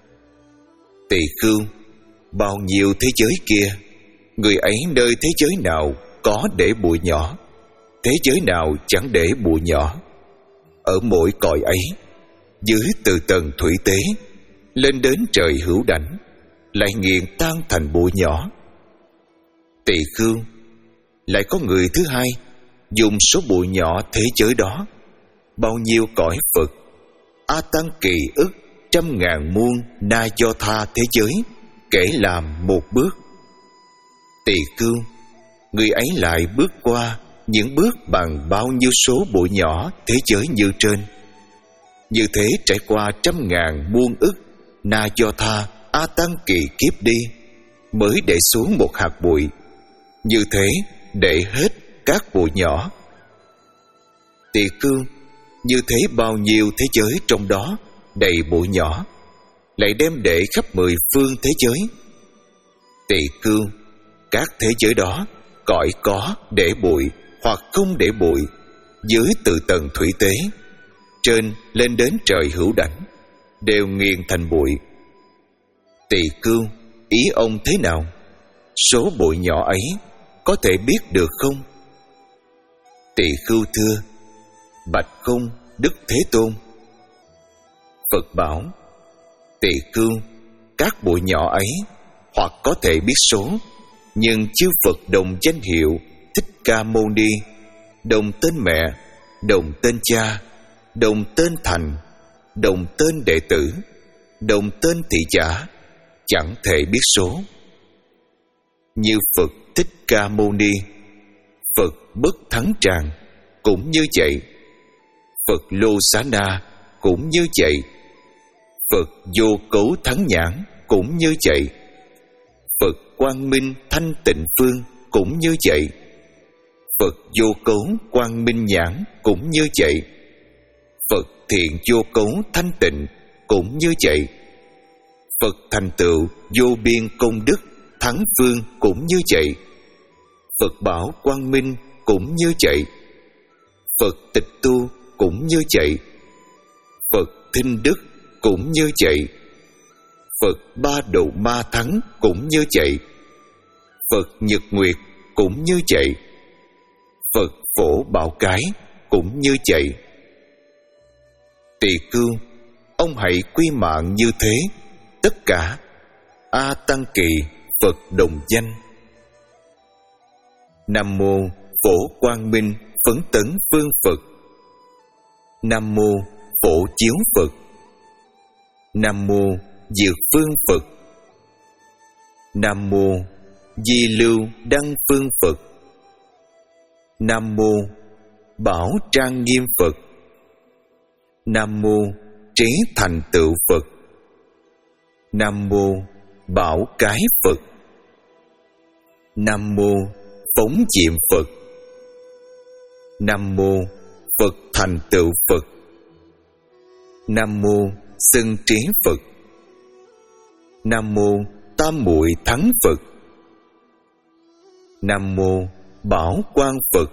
Tỳ khưu, bao nhiêu thế giới kia, người ấy nơi thế giới nào có để bụi nhỏ, thế giới nào chẳng để bụi nhỏ. Ở mỗi cõi ấy, dưới từ tầng thủy tế lên đến trời hữu đảnh, lại nghiền tan thành bụi nhỏ. Tỳ khưu, lại có người thứ hai dùng số bụi nhỏ thế giới đó, bao nhiêu cõi Phật, A Tăng kỳ ức trăm ngàn muôn Na Do Tha thế giới kể làm một bước. Tỳ khưu, người ấy lại bước qua những bước bằng bao nhiêu số bụi nhỏ thế giới như trên. Như thế trải qua trăm ngàn muôn ức Na Do Tha A Tăng kỳ kiếp đi, mới để xuống một hạt bụi. Như thế để hết các bụi nhỏ. Tỳ khưu, như thế bao nhiêu thế giới trong đó đầy bụi nhỏ, lại đem để khắp mười phương thế giới. Tỳ khưu, các thế giới đó cõi có để bụi hoặc không để bụi, dưới từ tầng thủy tế, trên lên đến trời hữu đảnh, đều nghiền thành bụi. Tỳ khưu, ý ông thế nào? Số bụi nhỏ ấy có thể biết được không? Tỳ khưu thưa: Bạch không, Đức Thế Tôn. Phật bảo: Tỳ khưu, các bụi nhỏ ấy hoặc có thể biết số, nhưng chư Phật đồng danh hiệu Thích Ca Mâu Ni, đồng tên mẹ, đồng tên cha, đồng tên thành, đồng tên đệ tử, đồng tên thị giả, chẳng thể biết số. Như Phật Thích Ca Mâu Ni, Phật Bất Thắng Tràng cũng như vậy, Phật Lô Xá Na cũng như vậy, Phật Vô Cấu Thắng Nhãn cũng như vậy, Phật Quang Minh Thanh Tịnh Phương cũng như vậy, Phật Vô Cấu Quang Minh Nhãn cũng như vậy, Phật Thiện Vô Cấu Thanh Tịnh cũng như vậy, Phật thành tựu vô biên công đức thắng phương cũng như vậy, Phật bảo quang minh cũng như vậy, Phật tịch tu cũng như vậy, Phật thinh đức cũng như vậy, Phật ba độ ma thắng cũng như vậy, Phật nhật nguyệt cũng như vậy, Phật phổ bảo cái cũng như vậy. Tỳ khưu, ông hãy quy mạng như thế, tất cả A Tăng kỳ Phật đồng danh. Nam mô Phổ Quang Minh Phấn Tấn Phương Phật. Nam mô Phổ Chiếu Phật. Nam mô Dược Phương Phật. Nam mô Di Lưu Đăng Phương Phật. Nam mô Bảo Trang Nghiêm Phật. Nam mô Trí Thành Tựu Phật. Nam mô Bảo Cái Phật. Nam mô Phóng Diệm Phật. Nam mô Phật Thành Tựu Phật. Nam mô Xưng Trí Phật. Nam mô Tam Muội Thắng Phật. Nam mô Bảo Quang Phật.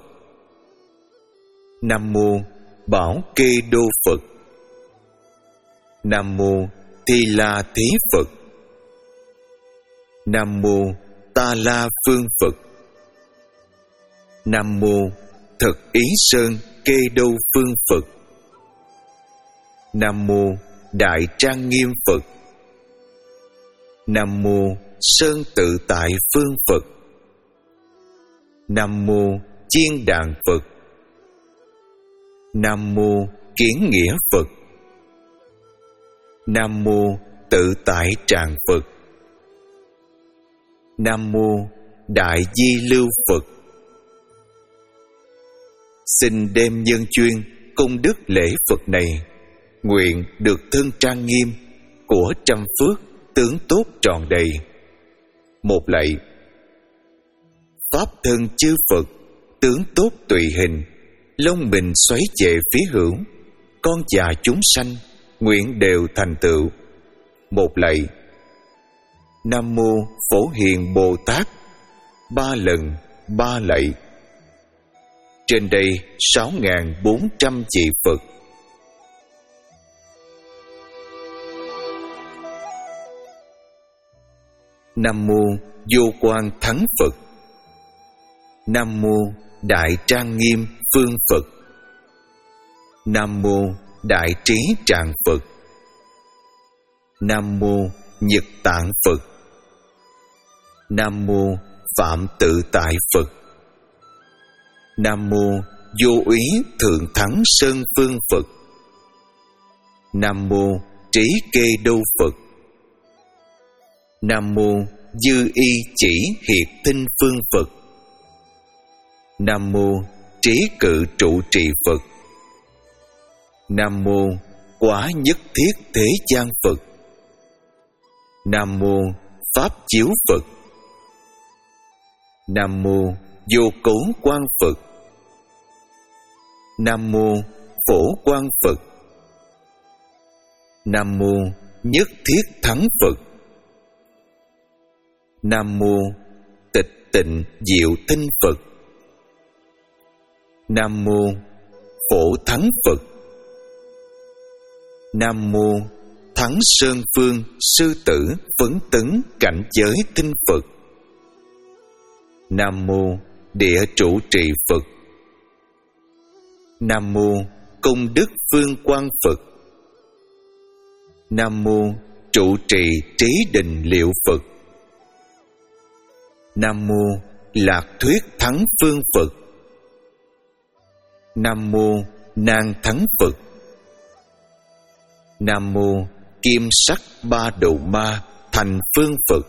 Nam mô Bảo Kê Đô Phật. Nam mô Thi La Thế Phật. Nam mô Ta La Phương Phật. Nam mô Thực Ý Sơn Kê Đô Phương Phật. Nam mô Đại Trang Nghiêm Phật. Nam mô Sơn Tự Tại Phương Phật. Nam mô Chiên Đàn Phật. Nam mô Kiến Nghĩa Phật. Nam mô Tự Tại Tràng Phật. Nam mô Đại Di Lưu Phật. Xin đem nhân chuyên công đức lễ Phật này, nguyện được thân trang nghiêm của trăm phước tướng tốt tròn đầy. Một lạy. Pháp thân chư Phật tướng tốt tùy hình, lông mình xoáy về phía hữu, con già chúng sanh nguyện đều thành tựu. Một lạy. Nam mô Phổ Hiền Bồ Tát. Ba lần ba lạy. Trên đây sáu nghìn bốn trăm vị Phật. Nam mô Vô Quan Thắng Phật. Nam mô Đại Trang Nghiêm Phương Phật. Nam mô Đại Trí Tràng Phật. Nam mô Nhật Tạng Phật. Nam mô Phạm Tự Tại Phật. Nam mô Vô Úy Thượng Thắng Sơn Phương Phật. Nam mô Trí Kê Đô Phật. Nam mô Dư Y Chỉ Hiệp Thinh Phương Phật. Nam mô Trí Cự Trụ Trì Phật. Nam mô Quả Nhất Thiết Thế Gian Phật. Nam mô Pháp Chiếu Phật. Nam mô Vô Cấu Quang Phật. Nam mô Phổ Quang Phật. Nam mô Nhất Thiết Thắng Phật. Nam mô Tịch Tịnh Diệu Tinh Phật. Nam mô Phổ Thắng Phật. Nam mô Thắng Sơn Phương Sư Tử Vấn Tấn Cảnh Giới Tinh Phật. Nam mô Địa Trụ Trì Phật. Nam mô Công Đức Phương Quang Phật. Nam mô Trụ Trì Trí Định Liệu Phật. Nam mô Lạc Thuyết Thắng Phương Phật. Nam mô Nan Thắng Phật. Nam mô Kim Sắc Ba Đầu Ma Thành Phương Phật.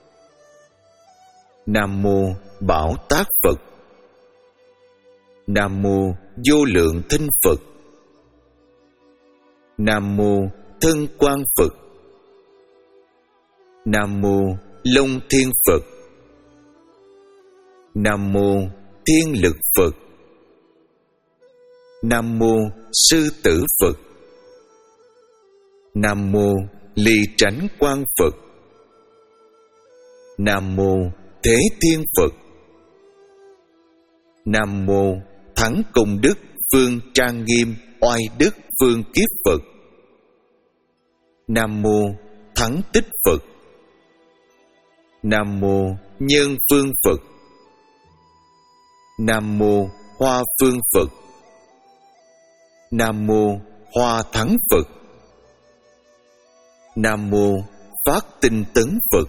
Nam mô Bảo Tác Phật. Nam mô Vô Lượng Thinh Phật. Nam mô Thân Quang Phật. Nam mô Long Thiên Phật. Nam mô Thiên Lực Phật. Nam mô Sư Tử Phật. Nam mô Ly Tránh Quang Phật. Nam mô Thế Thiên Phật. Nam mô Thắng Công Đức Phương Trang Nghiêm Oai Đức Phương Kiếp Phật. Nam mô Thắng Tích Phật. Nam mô Nhân Phương Phật. Nam mô Hoa Phương Phật. Nam mô Hoa Thắng Phật. Nam mô Phát Tinh Tấn Phật.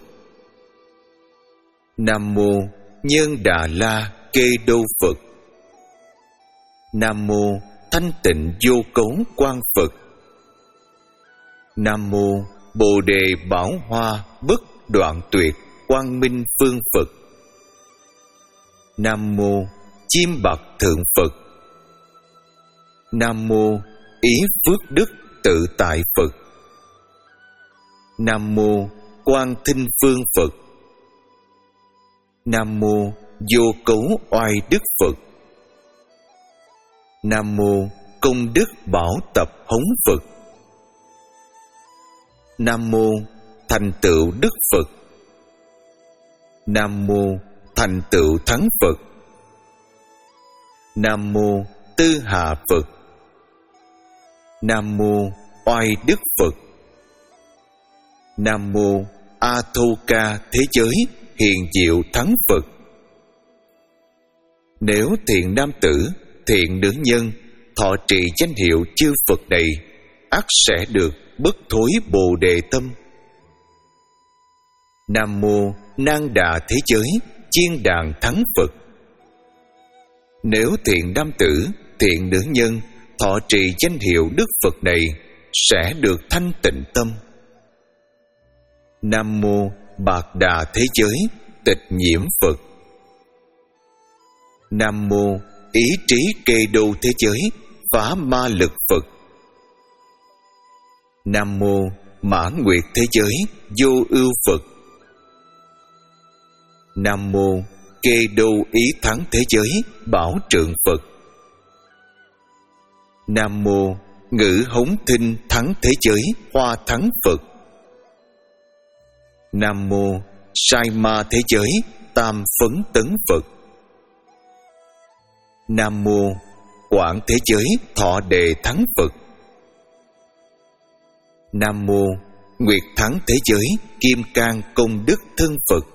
Nam mô Nhân Đà La Kê Đô Phật. Nam mô Thanh Tịnh Vô Cấu Quang Phật. Nam mô Bồ Đề Bảo Hoa bất đoạn tuyệt quang minh phương Phật. Nam mô Chim bạc thượng Phật. Nam mô Ý phước đức tự tại Phật. Nam mô Quan Thinh phương Phật. Nam mô Vô cấu oai đức Phật. Nam mô Công đức bảo tập hống Phật. Nam mô Thành tựu đức Phật. Nam mô Thành tựu thắng Phật. Nam mô Tư Hà Phật. Nam mô Oai đức Phật. Nam mô A Thâu Ca thế giới hiền diệu thắng Phật. Nếu thiện nam tử, thiện nữ nhân thọ trì danh hiệu chư Phật này, ắt sẽ được bất thối Bồ Đề tâm. Nam mô Nan Đà thế giới chiên đàn thắng Phật. Nếu thiện nam tử, thiện nữ nhân thọ trì danh hiệu Đức Phật này, sẽ được thanh tịnh tâm. Nam mô Bạc Đà thế giới tịch nhiễm Phật. Nam mô Ý trí kê đô thế giới phá ma lực Phật. Nam mô Mã Nguyệt thế giới vô ưu Phật. Nam mô Kê đô ý thắng thế giới bảo trượng Phật. Nam mô Ngữ hống thinh thắng thế giới hoa thắng Phật. Nam mô Sai ma thế giới tam phấn tấn Phật. Nam mô Quảng thế giới thọ đề thắng Phật. Nam mô Nguyệt thắng thế giới kim cang công đức thân Phật.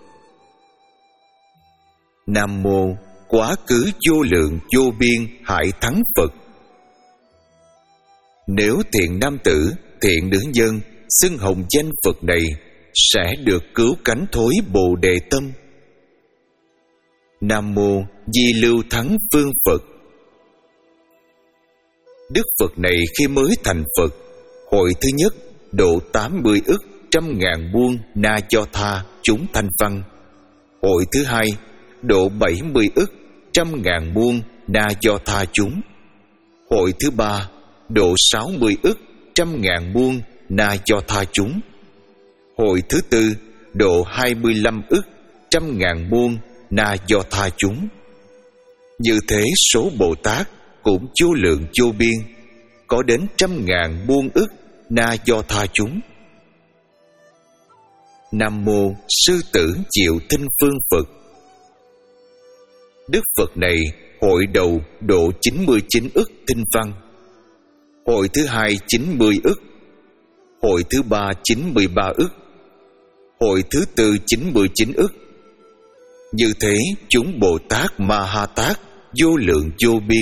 Nam mô Quá khứ vô lượng vô biên hải thắng Phật. Nếu thiện nam tử, thiện nữ nhân xưng hồng danh Phật này, sẽ được cứu cánh thối Bồ Đề tâm. Nam mô Di lưu thắng phương Phật. Đức Phật này khi mới thành Phật, hội thứ nhất độ tám mươi ức trăm ngàn muôn na cho tha chúng thanh văn. Hội thứ hai độ bảy mươi ức trăm ngàn muôn na do tha chúng. Hội thứ ba độ sáu mươi ức trăm ngàn muôn na do tha chúng. Hội thứ tư độ hai mươi lăm ức trăm ngàn muôn na do tha chúng. Như thế số Bồ Tát cũng vô lượng vô biên, có đến trăm ngàn muôn ức na do tha chúng. Nam mô Sư tử Diệu Thinh phương Phật. Đức Phật này hội đầu độ chín mươi chín ức tinh văn. Hội thứ hai chín mươi ức. Hội thứ ba chín mươi ba ức. Hội thứ tư chín mươi chín ức. Như thế chúng Bồ Tát Ma Ha Tát vô lượng vô biên.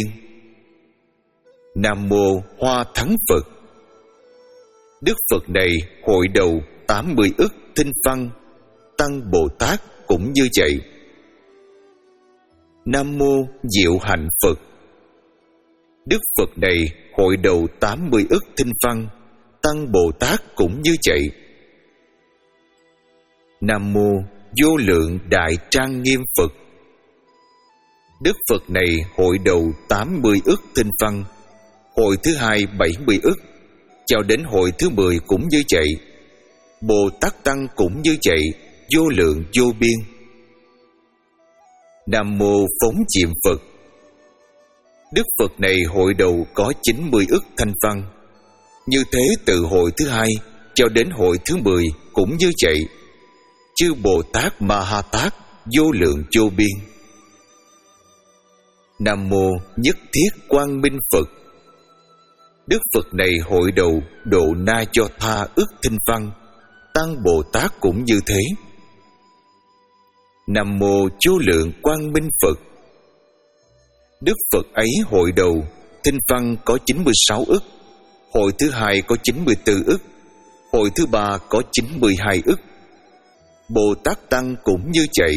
Nam mô Hoa Thắng Phật. Đức Phật này hội đầu tám mươi ức tinh văn. Tăng Bồ Tát cũng như vậy. Nam mô Diệu Hạnh Phật. Đức Phật này hội đầu tám mươi ức tinh văn. Tăng Bồ Tát cũng như vậy. Nam mô Vô lượng đại trang nghiêm Phật. Đức Phật này hội đầu tám mươi ức tinh văn. Hội thứ hai bảy mươi ức, cho đến hội thứ mười cũng như vậy. Bồ Tát Tăng cũng như vậy, vô lượng vô biên. Nam mô Phóng Diệm Phật. Đức Phật này hội đầu có chín mươi ức thanh văn. Như thế từ hội thứ hai cho đến hội thứ mười cũng như vậy. Chư Bồ Tát Ma Ha Tát vô lượng vô biên. Nam mô Nhất Thiết Quang Minh Phật. Đức Phật này hội đầu độ na cho tha ức tinh văn. Tăng Bồ Tát cũng như thế. Nam mô Vô lượng Quang Minh Phật. Đức Phật ấy hội đầu tinh văn có chín mươi sáu ức. Hội thứ hai có chín mươi tư ức. Hội thứ ba có chín mươi hai ức. Bồ Tát Tăng cũng như vậy.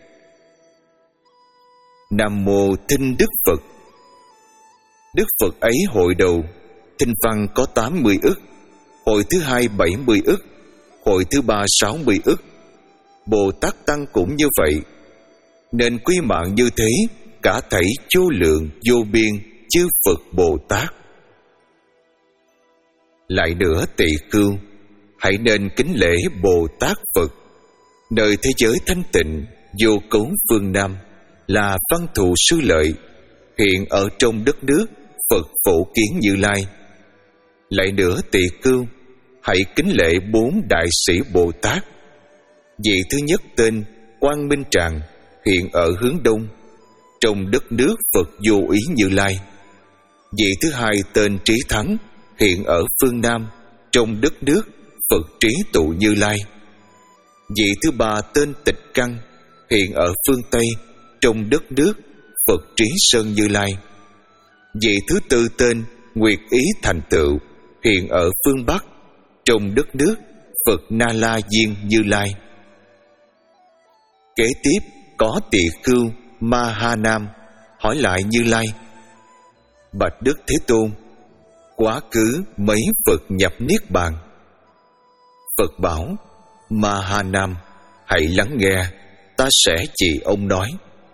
Nam mô Thinh Đức Phật. Đức Phật ấy hội đầu tinh văn có tám mươi ức. hội thứ hai bảy mươi ức, hội thứ ba sáu mươi ức. Bồ Tát Tăng cũng như vậy. Nên quý mạng như thế, cả thảy vô lượng vô biên chư Phật Bồ Tát. Lại nữa tỳ khưu, hãy nên kính lễ Bồ Tát Phật. Nơi thế giới thanh tịnh vô cấu phương Nam là Văn Thù Sư Lợi, hiện ở trong đất nước Phật Phổ Kiến Như Lai. Lại nữa tỳ khưu, hãy kính lễ bốn đại sĩ Bồ Tát. Vị thứ nhất tên Quang Minh Tràng, hiện ở hướng đông, trong đất nước Phật Vô Ý Như Lai. Vị thứ hai tên Trí Thắng, hiện ở phương Nam, trong đất nước Phật Trí Tụ Như Lai. Vị thứ ba tên Tịch Căn, hiện ở phương Tây, trong đất nước Phật Trí Sơn Như Lai. Vị thứ tư tên Nguyệt Ý Thành Tựu, hiện ở phương Bắc, trong đất nước Phật Na La Diên Như Lai. Kế tiếp có tỳ khưu Ma Ha Nam hỏi lại Như Lai: Bạch Đức Thế Tôn, quá khứ mấy Phật nhập Niết Bàn? Phật bảo: Ma Ha Nam, hãy lắng nghe, ta sẽ chỉ ông nói.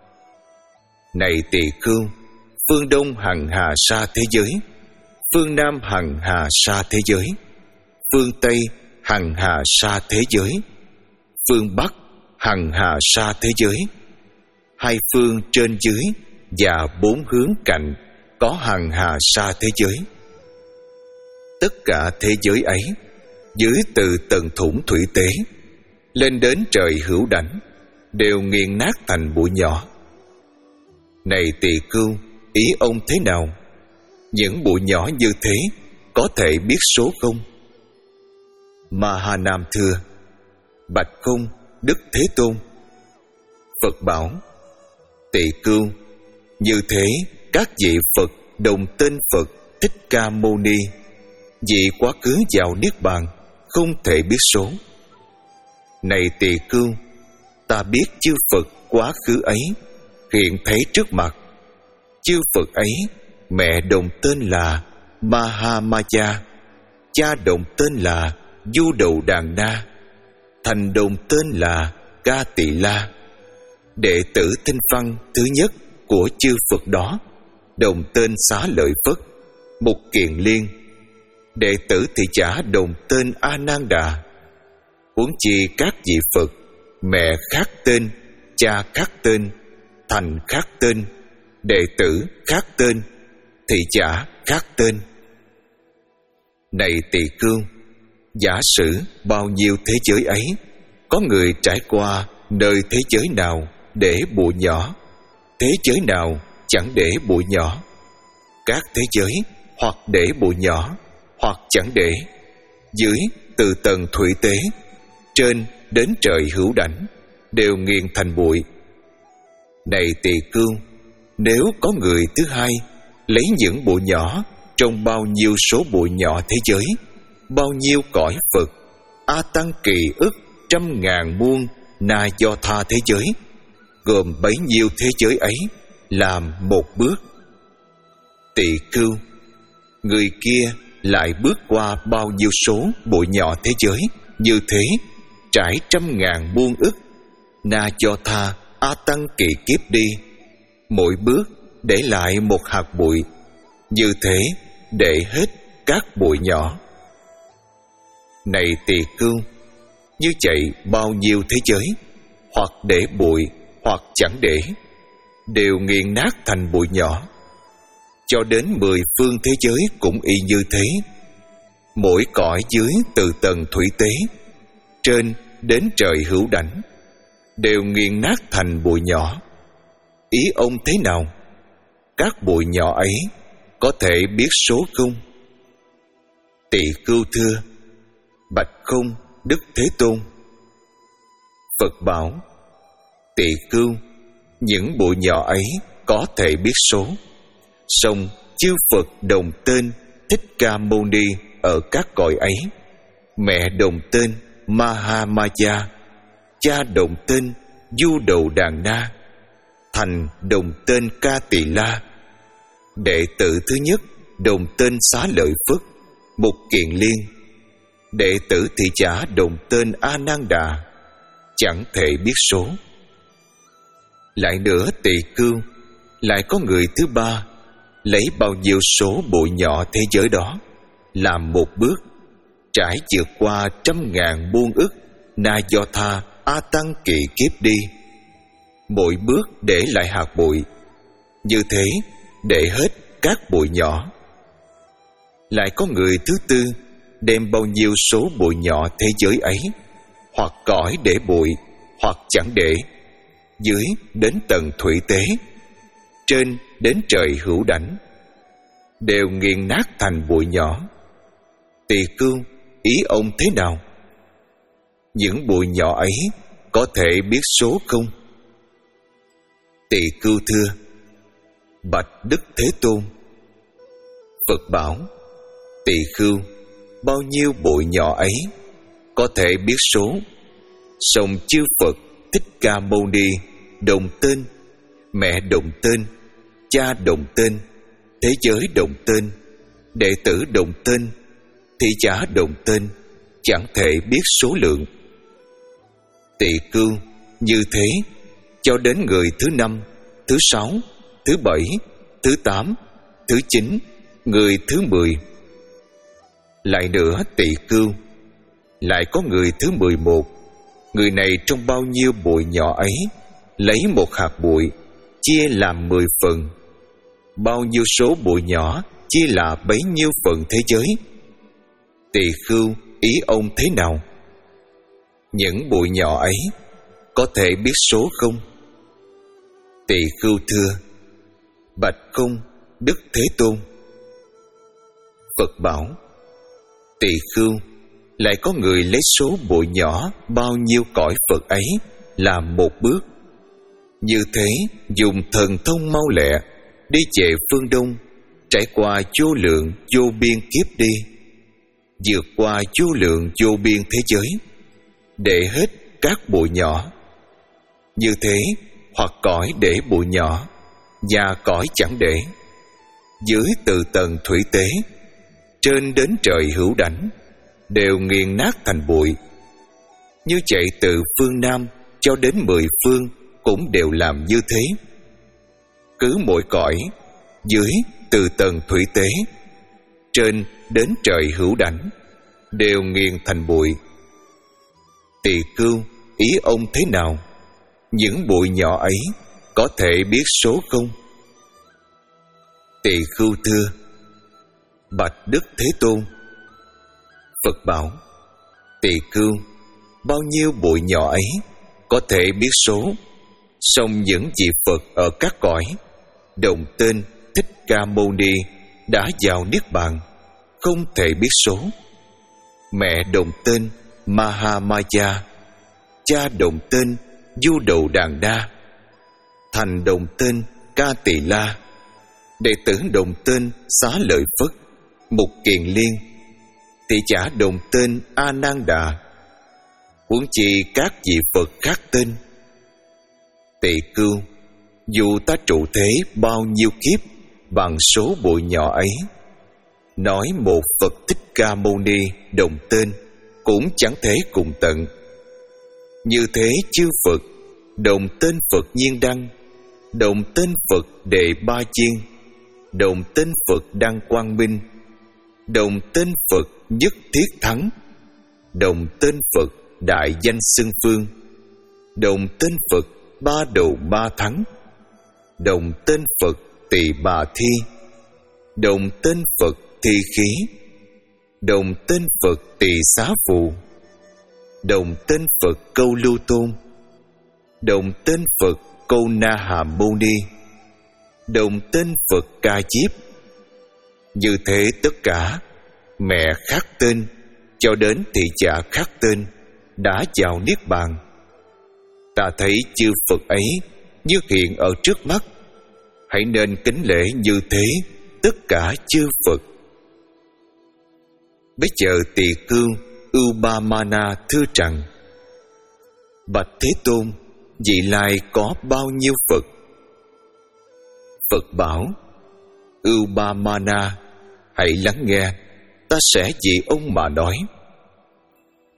Này tỳ khưu, phương Đông hằng hà sa thế giới, phương Nam hằng hà sa thế giới, phương Tây hằng hà sa thế giới, phương Bắc hằng hà sa thế giới. Hai phương trên dưới và bốn hướng cạnh có hằng hà sa thế giới. Tất cả thế giới ấy, dưới từ tầng thủng thủy tế lên đến trời hữu đảnh, đều nghiền nát thành bụi nhỏ. Này tỳ khưu, ý ông thế nào? Những bụi nhỏ như thế có thể biết số không? Ma Ha Nam thưa: Bạch không, Đức Thế Tôn. Phật bảo: Tỳ khưu, như thế các vị Phật đồng tên Phật Thích Ca Mâu Ni, vị quá khứ vào Niết Bàn không thể biết số. Này tỳ khưu, ta biết chư Phật quá khứ ấy hiện thấy trước mặt. Chư Phật ấy, mẹ đồng tên là Mahamaya, cha đồng tên là Du Đầu Đàn Na, thành đồng tên là Ca Tỳ La. Đệ tử Tinh Văn thứ nhất của chư Phật đó đồng tên Xá Lợi Phất, Mục Kiền Liên. Đệ tử Thị Chả đồng tên A Nan Đà. Huống chi các vị Phật, mẹ khác tên, cha khác tên, thành khác tên, đệ tử khác tên, Thị Chả khác tên. Này tỳ khưu, giả sử bao nhiêu thế giới ấy, có người trải qua nơi thế giới nào để bụi nhỏ, thế giới nào chẳng để bụi nhỏ. Các thế giới hoặc để bụi nhỏ, hoặc chẳng để. Dưới từ tầng thủy tế, trên đến trời hữu đảnh, đều nghiền thành bụi. Này tỳ khưu, nếu có người thứ hai lấy những bụi nhỏ trong bao nhiêu số bụi nhỏ thế giới, bao nhiêu cõi Phật, A Tăng kỳ ức trăm ngàn muôn Na Do Tha thế giới, gồm bấy nhiêu thế giới ấy, làm một bước. Tỳ khưu, người kia lại bước qua bao nhiêu số bụi nhỏ thế giới như thế, trải trăm ngàn muôn ức Na Do Tha A Tăng kỳ kiếp đi, mỗi bước để lại một hạt bụi, như thế để hết các bụi nhỏ. Này tỳ khưu, như vậy bao nhiêu thế giới, hoặc để bụi hoặc chẳng để, đều nghiền nát thành bụi nhỏ. Cho đến mười phương thế giới cũng y như thế. Mỗi cõi dưới từ tầng thủy tế, trên đến trời hữu đảnh, đều nghiền nát thành bụi nhỏ. Ý ông thế nào? Các bụi nhỏ ấy có thể biết số không? Tỳ khưu thưa: Bạch không, Đức Thế Tôn. Phật bảo: Tỳ khưu, những bụi nhỏ ấy có thể biết số, song chư Phật đồng tên Thích Ca Mâu Ni ở các cõi ấy, mẹ đồng tên Mahamaya, cha đồng tên Du Đầu Đàn Na, thành đồng tên Ca Tỳ La, đệ tử thứ nhất đồng tên Xá Lợi Phất, Mục Kiền Liên, đệ tử thị giả đồng tên A Nan Đà chẳng thể biết số. Lại nữa Tỳ Khưu, lại có người thứ ba lấy bao nhiêu số bụi nhỏ thế giới đó làm một bước, trải vượt qua trăm ngàn muôn ức Na Do Tha A Tăng kỳ kiếp đi. Mỗi bước để lại hạt bụi, như thế để hết các bụi nhỏ. Lại có người thứ tư đem bao nhiêu số bụi nhỏ thế giới ấy, hoặc cõi để bụi, hoặc chẳng để, dưới đến tầng thủy tế, trên đến trời hữu đảnh, đều nghiền nát thành bụi nhỏ. Tỳ Khưu, ý ông thế nào? Những bụi nhỏ ấy có thể biết số không? Tỳ Khưu thưa: Bạch Đức Thế Tôn. Phật bảo: Tỳ Khưu, bao nhiêu bụi nhỏ ấy có thể biết số, song chư Phật Thích Ca Mâu Ni đồng tên, mẹ đồng tên, cha đồng tên, thế giới đồng tên, đệ tử đồng tên, thị giả đồng tên, chẳng thể biết số lượng. Tỳ Khưu, như thế cho đến người thứ năm, thứ sáu, thứ bảy, thứ tám, thứ chín, người thứ mười. Lại nữa Tỳ Khưu, lại có người thứ mười một. Người này trong bao nhiêu bụi nhỏ ấy lấy một hạt bụi chia làm mười phần. Bao nhiêu số bụi nhỏ chia là bấy nhiêu phần thế giới. Tỳ Khưu, ý ông thế nào? Những bụi nhỏ ấy có thể biết số không? Tỳ Khưu thưa: Bạch không Đức Thế Tôn. Phật bảo: Tỳ Khưu, lại có người lấy số bụi nhỏ bao nhiêu cõi Phật ấy làm một bước, như thế dùng thần thông mau lẹ đi về phương Đông, trải qua vô lượng vô biên kiếp đi, vượt qua vô lượng vô biên thế giới, để hết các bụi nhỏ. Như thế hoặc cõi để bụi nhỏ, và cõi chẳng để, dưới từ tầng thủy tế, trên đến trời hữu đảnh, đều nghiền nát thành bụi. Như chạy từ phương Nam cho đến mười phương cũng đều làm như thế. Cứ mỗi cõi, dưới từ tầng thủy tế, trên đến trời hữu đảnh, đều nghiền thành bụi. Tỳ Khưu, ý ông thế nào? Những bụi nhỏ ấy có thể biết số không? Tỳ Khưu thưa: Bạch Đức Thế Tôn. Phật bảo: Tỳ Khưu, bao nhiêu bụi nhỏ ấy có thể biết số, song những vị Phật ở các cõi đồng tên Thích Ca Mâu Ni đã vào niết bàn, không thể biết số. Mẹ đồng tên Mahamaya, cha đồng tên Du Đầu Đàn Đa, thành đồng tên Ca Tỳ La, đệ tử đồng tên Xá Lợi Phất, Mục Kiền Liên, thị giả đồng tên A Nan Đà, huống chi các vị Phật khác tên. Tỳ Khưu, dù ta trụ thế bao nhiêu kiếp bằng số bụi nhỏ ấy, nói một Phật Thích Ca Mâu Ni đồng tên cũng chẳng thể cùng tận. Như thế chư Phật đồng tên Phật Nhiên Đăng, đồng tên Phật Đề Ba Chiên, đồng tên Phật Đăng Quang Minh, đồng tên Phật Nhất Thiết Thắng, đồng tên Phật Đại Danh Xưng Phương, đồng tên Phật Ba Đầu Ba Thắng, đồng tên Phật Tỳ Bà Thi, đồng tên Phật Thi Khí, đồng tên Phật Tỳ Xá Phù, đồng tên Phật Câu Lưu Tôn, đồng tên Phật Câu Na Hàm Mâu Ni, đồng tên Phật Ca Diếp. Như thế tất cả mẹ khác tên cho đến thị giả khác tên đã vào niết bàn. Ta thấy chư Phật ấy như hiện ở trước mắt, hãy nên kính lễ như thế tất cả chư Phật. Bây giờ Tỳ Khưu Ubamana thưa rằng: Bạch Thế Tôn, vị lai có bao nhiêu Phật? Phật bảo: Ubamana, hãy lắng nghe, ta sẽ vì ông mà nói.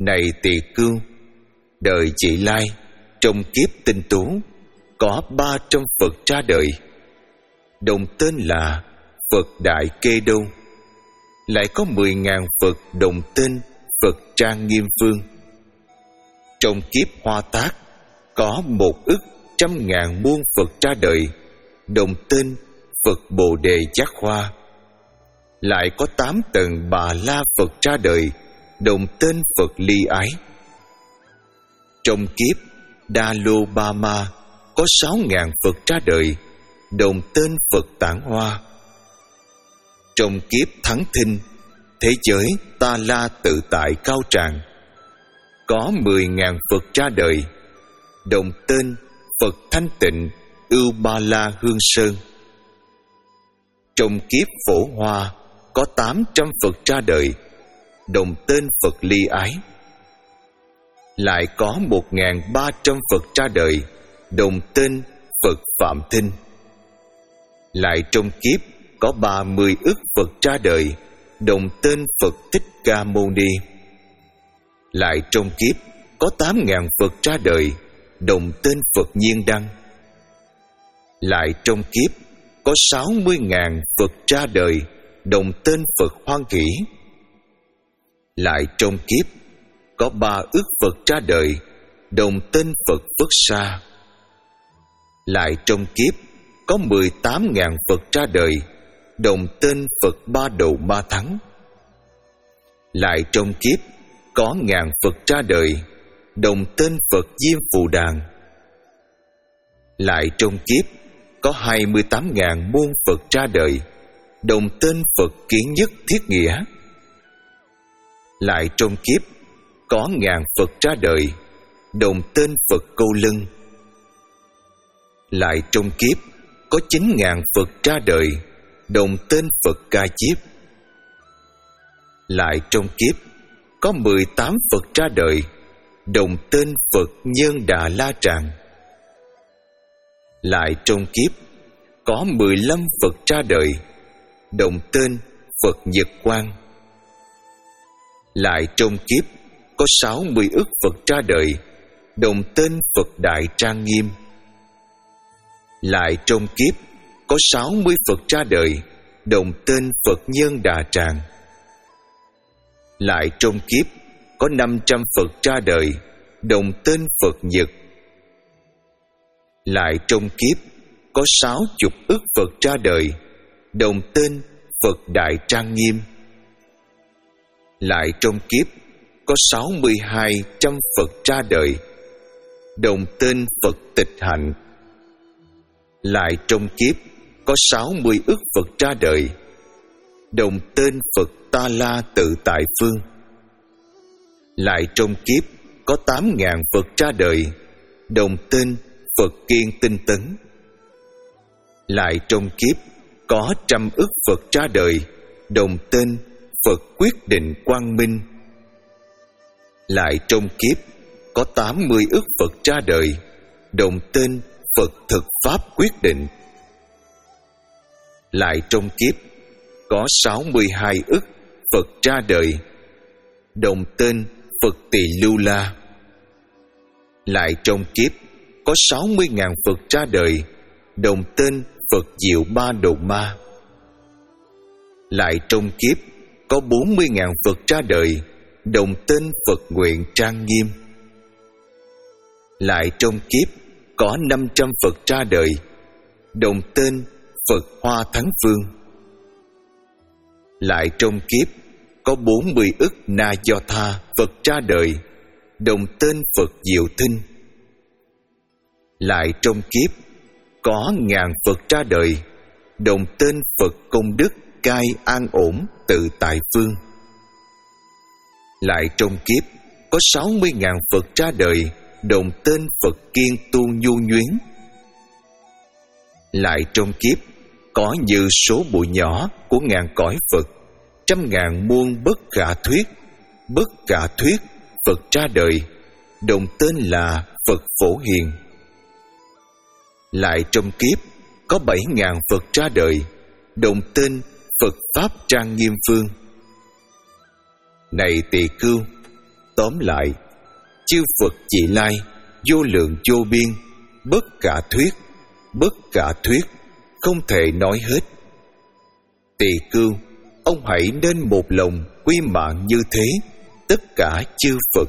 Này tỳ khưu, đời chị Lai trong kiếp tinh tú có ba trăm Phật ra đời, đồng tên là Phật Đại Kê Đô. Lại có mười ngàn Phật đồng tên Phật Trang Nghiêm Phương. Trong kiếp Hoa Tác có một ức trăm ngàn muôn Phật ra đời, đồng tên Phật Bồ Đề Giác Hoa. Lại có tám tầng Bà La Phật ra đời, đồng tên Phật Ly Ái. Trong kiếp Đa Lô Ba Ma có sáu ngàn Phật ra đời, đồng tên Phật Tản Hoa. Trong kiếp Thắng Thinh, thế giới Ta La Tự Tại Cao Tràng có mười ngàn Phật ra đời, đồng tên Phật Thanh Tịnh Ưu Ba La Hương Sơn. Trong kiếp Phổ Hoa có tám trăm Phật ra đời, đồng tên Phật Ly Ái. Lại có một ngàn ba trăm Phật ra đời, đồng tên Phật Phạm Thinh. Lại trong kiếp có ba mươi ức Phật ra đời, đồng tên Phật Thích Ca Mâu Ni. Lại trong kiếp có tám ngàn Phật ra đời, đồng tên Phật Nhiên Đăng. Lại trong kiếp có sáu mươi ngàn Phật ra đời, đồng tên Phật Hoan Hỷ. Lại trong kiếp có ba ức Phật ra đời, đồng tên Phật Phất Sa. Lại trong kiếp có mười tám ngàn Phật ra đời, đồng tên Phật Ba Độ Ba Thắng. Lại trong kiếp có ngàn Phật ra đời, đồng tên Phật Diêm Phù Đàn. Lại trong kiếp có hai mươi tám ngàn muôn Phật ra đời, đồng tên Phật Kiến Nhất Thiết Nghĩa. Lại trong kiếp có ngàn Phật ra đời, đồng tên Phật Câu Lân. Lại trong kiếp có chín ngàn Phật ra đời, đồng tên Phật Ca Diếp. Lại trong kiếp có mười tám Phật ra đời, đồng tên Phật Nhân Đà La Tràng. Lại trong kiếp có mười lăm Phật ra đời, đồng tên Phật Nhật Quang. Lại trong kiếp có sáu mươi ức Phật ra đời, đồng tên Phật Đại Trang Nghiêm. Lại trong kiếp có sáu mươi Phật ra đời, đồng tên Phật Nhân Đà Tràng. Lại trong kiếp có năm trăm Phật ra đời, đồng tên Phật Nhật. Lại trong kiếp có sáu chục ức Phật ra đời, đồng tên Phật Đại Trang Nghiêm. Lại trong kiếp có sáu mươi hai trăm Phật ra đời, đồng tên Phật Tịch Hạnh. Lại trong kiếp có sáu mươi ức Phật ra đời, đồng tên Phật Ta La Tự Tại Phương. Lại trong kiếp có tám ngàn Phật ra đời, đồng tên Phật Kiên Tinh Tấn. Lại trong kiếp có trăm ức Phật ra đời, đồng tên Phật Quyết Định Quang Minh. Lại trong kiếp có tám mươi ức Phật ra đời, đồng tên Phật Thực Pháp Quyết Định. Lại trong kiếp có sáu mươi hai ức Phật ra đời, đồng tên Phật Tỳ Lưu La. Lại trong kiếp có sáu mươi ngàn Phật ra đời, đồng tên Phật Diệu Ba Độ Ma. Lại trong kiếp có bốn mươi ngàn Phật ra đời, đồng tên Phật Nguyện Trang Nghiêm. Lại trong kiếp có năm trăm Phật ra đời, đồng tên Phật Hoa Thắng Phương. Lại trong kiếp có bốn mươi ức Na Do Tha Phật ra đời, đồng tên Phật Diệu Thinh. Lại trong kiếp có ngàn Phật ra đời, đồng tên Phật Công Đức Cai An Ổn Tự Tại Phương. Lại trong kiếp có sáu mươi ngàn Phật ra đời, đồng tên Phật Kiên Tu Nhu Nhuyến. Lại trong kiếp có như số bụi nhỏ của ngàn cõi Phật, trăm ngàn muôn bất khả thuyết, bất khả thuyết Phật ra đời, đồng tên là Phật Phổ Hiền. Lại trong kiếp có bảy ngàn Phật ra đời, đồng tên Phật Pháp Trang Nghiêm Phương. Này tỳ khưu, Tóm lại, chư Phật vị lai vô lượng vô biên, bất cả thuyết, bất cả thuyết, không thể nói hết. Tỳ Cưu, ông hãy nên một lòng quy mạng như thế tất cả chư Phật.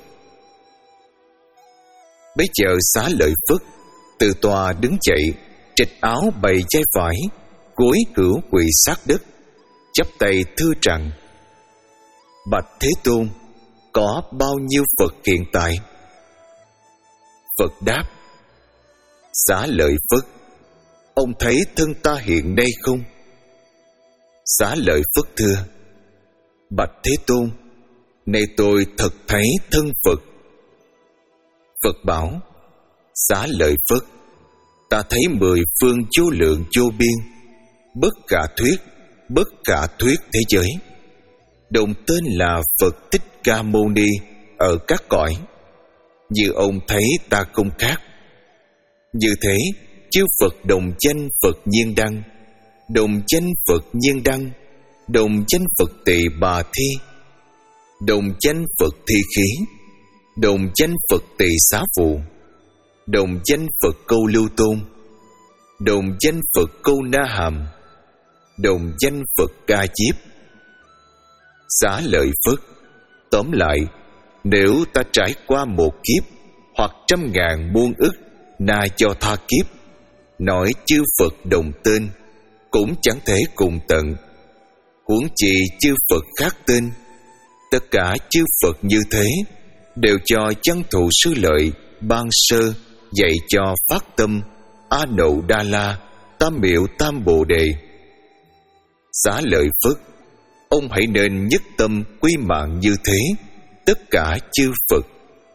Bấy giờ Xá Lợi Phất từ tòa đứng dậy, trịch áo bày vai phải, gối cửu quỳ sát đất, chắp tay thưa rằng: Bạch Thế Tôn, có bao nhiêu Phật hiện tại? Phật đáp: Xá Lợi Phất, ông thấy thân ta hiện đây không? Xá Lợi Phất thưa: Bạch Thế Tôn, nay tôi thật thấy thân Phật. Phật bảo: Xá Lợi Phất, ta thấy mười phương vô lượng vô biên, bất cả thuyết, bất cả thuyết thế giới, đồng tên là Phật Thích Ca Mâu Ni ở các cõi. Như ông thấy ta không khác. Như thế, chư Phật đồng danh Phật Nhiên Đăng, đồng danh Phật Nhiên Đăng, đồng danh Phật Tỳ Bà Thi, đồng danh Phật Thi Khí, đồng danh Phật Tỳ Xá Vụ, đồng danh Phật Câu Lưu Tôn, đồng danh Phật Câu Na Hàm, đồng danh Phật Ca Diếp. Xá Lợi Phất, tóm lại, nếu ta trải qua một kiếp hoặc trăm ngàn muôn ức na cho tha kiếp, nói chư Phật đồng tên, cũng chẳng thể cùng tận. Huống chi chư Phật khác tên. Tất cả chư Phật như thế đều cho Văn Thù Sư Lợi ban sơ dạy cho phát tâm A Nậu Đa La Tam Miệu Tam Bồ Đề. Xá Lợi Phất, ông hãy nên nhất tâm quy mạng như thế tất cả chư Phật.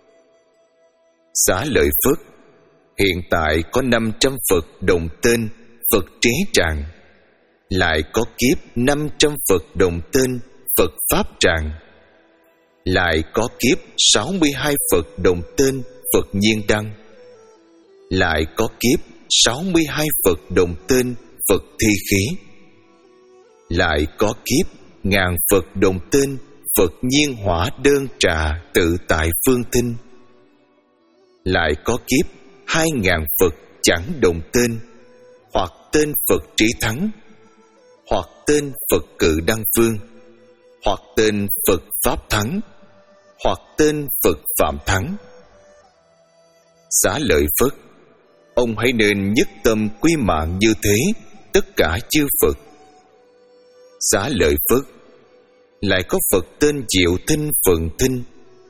Xá Lợi Phất, hiện tại có năm trăm Phật đồng tên Phật Trí Tràng, lại có kiếp năm trăm Phật đồng tên Phật Pháp Tràng, lại có kiếp sáu mươi hai Phật đồng tên Phật Nhiên Đăng, lại có kiếp sáu mươi hai Phật đồng tên Phật Thi Khí, lại có kiếp ngàn Phật đồng tên Phật Nhiên Hỏa Đơn Trà Tự Tại Phương Thinh, lại có kiếp hai ngàn Phật chẳng đồng tên, hoặc tên Phật Trí Thắng, hoặc tên Phật Cự Đăng Phương, hoặc tên Phật Pháp Thắng, hoặc tên Phật Phạm Thắng. Xá Lợi Phất, ông hãy nên nhất tâm quy mạng như thế tất cả chư Phật. Xá Lợi Phất, lại có Phật tên Diệu Thinh Phận Thinh.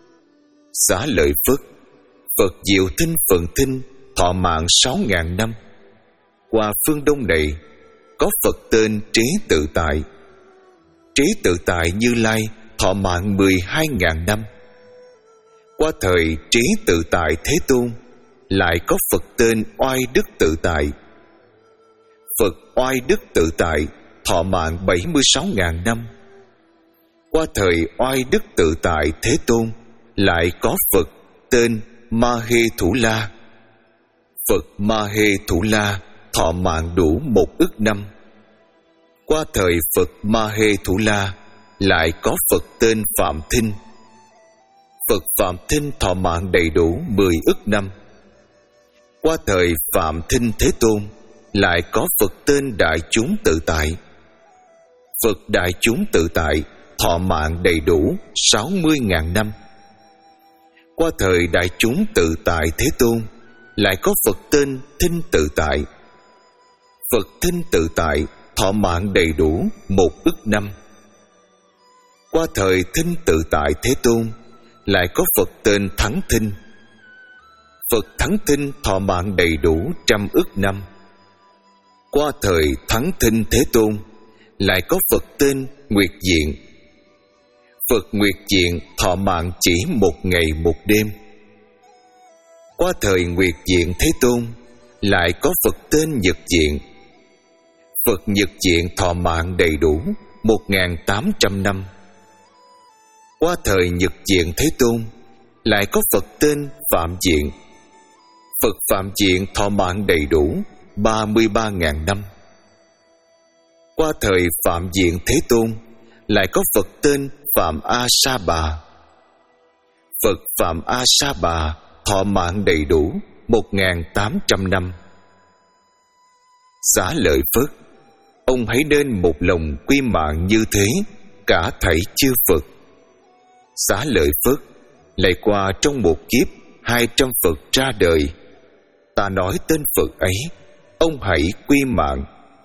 Xá Lợi Phất, Phật Diệu Thinh Phận Thinh thọ mạng sáu ngàn năm. Qua phương Đông này có Phật tên Trí Tự Tại. Trí Tự Tại Như Lai thọ mạng mười hai ngàn năm. Qua thời Trí Tự Tại Thế Tôn lại có Phật tên Oai Đức Tự Tại. Phật Oai Đức Tự Tại thọ mạng bảy mươi sáu ngàn năm. Qua thời Oai Đức Tự Tại Thế Tôn lại có Phật tên Ma Hê Thủ La. Phật Ma Hê Thủ La thọ mạng đủ một ức năm. Qua thời Phật Ma Hê Thủ La lại có Phật tên Phạm Thinh. Phật Phạm Thinh thọ mạng đầy đủ mười ức năm. Qua thời Phạm Thinh Thế Tôn lại có Phật tên Đại Chúng Tự Tại. Phật Đại Chúng Tự Tại thọ mạng đầy đủ sáu mươi ngàn năm. Qua thời Đại Chúng Tự Tại Thế Tôn lại có Phật tên Thinh Tự Tại. Phật Thinh Tự Tại thọ mạng đầy đủ một ức năm. Qua thời Thinh Tự Tại Thế Tôn lại có Phật tên Thắng Thinh. Phật Thắng Thinh thọ mạng đầy đủ trăm ức năm. Qua thời Thắng Thinh Thế Tôn lại có Phật tên Nguyệt Diện. Phật Nguyệt Diện thọ mạng chỉ một ngày một đêm. Qua thời Nguyệt Diện Thế Tôn lại có Phật tên Nhật Diện. Phật Nhật Diện thọ mạng đầy đủ một nghìn tám trăm năm. Qua thời Nhật Diện Thế Tôn lại có Phật tên Phạm Diện. Phật Phạm Diện thọ mạng đầy đủ ba mươi ba ngàn năm. Qua thời Phạm Diện Thế Tôn lại có Phật tên Phạm A Sa Bà. Phật Phạm A Sa Bà thọ mạng đầy đủ một nghìn tám trăm năm. Xá lợi Phất, ông hãy nên một lòng quy mạng như thế cả thảy chư Phật. Xá lợi Phất, lại qua trong một kiếp hai trăm Phật ra đời, ta nói tên Phật ấy, ông hãy quy mạng.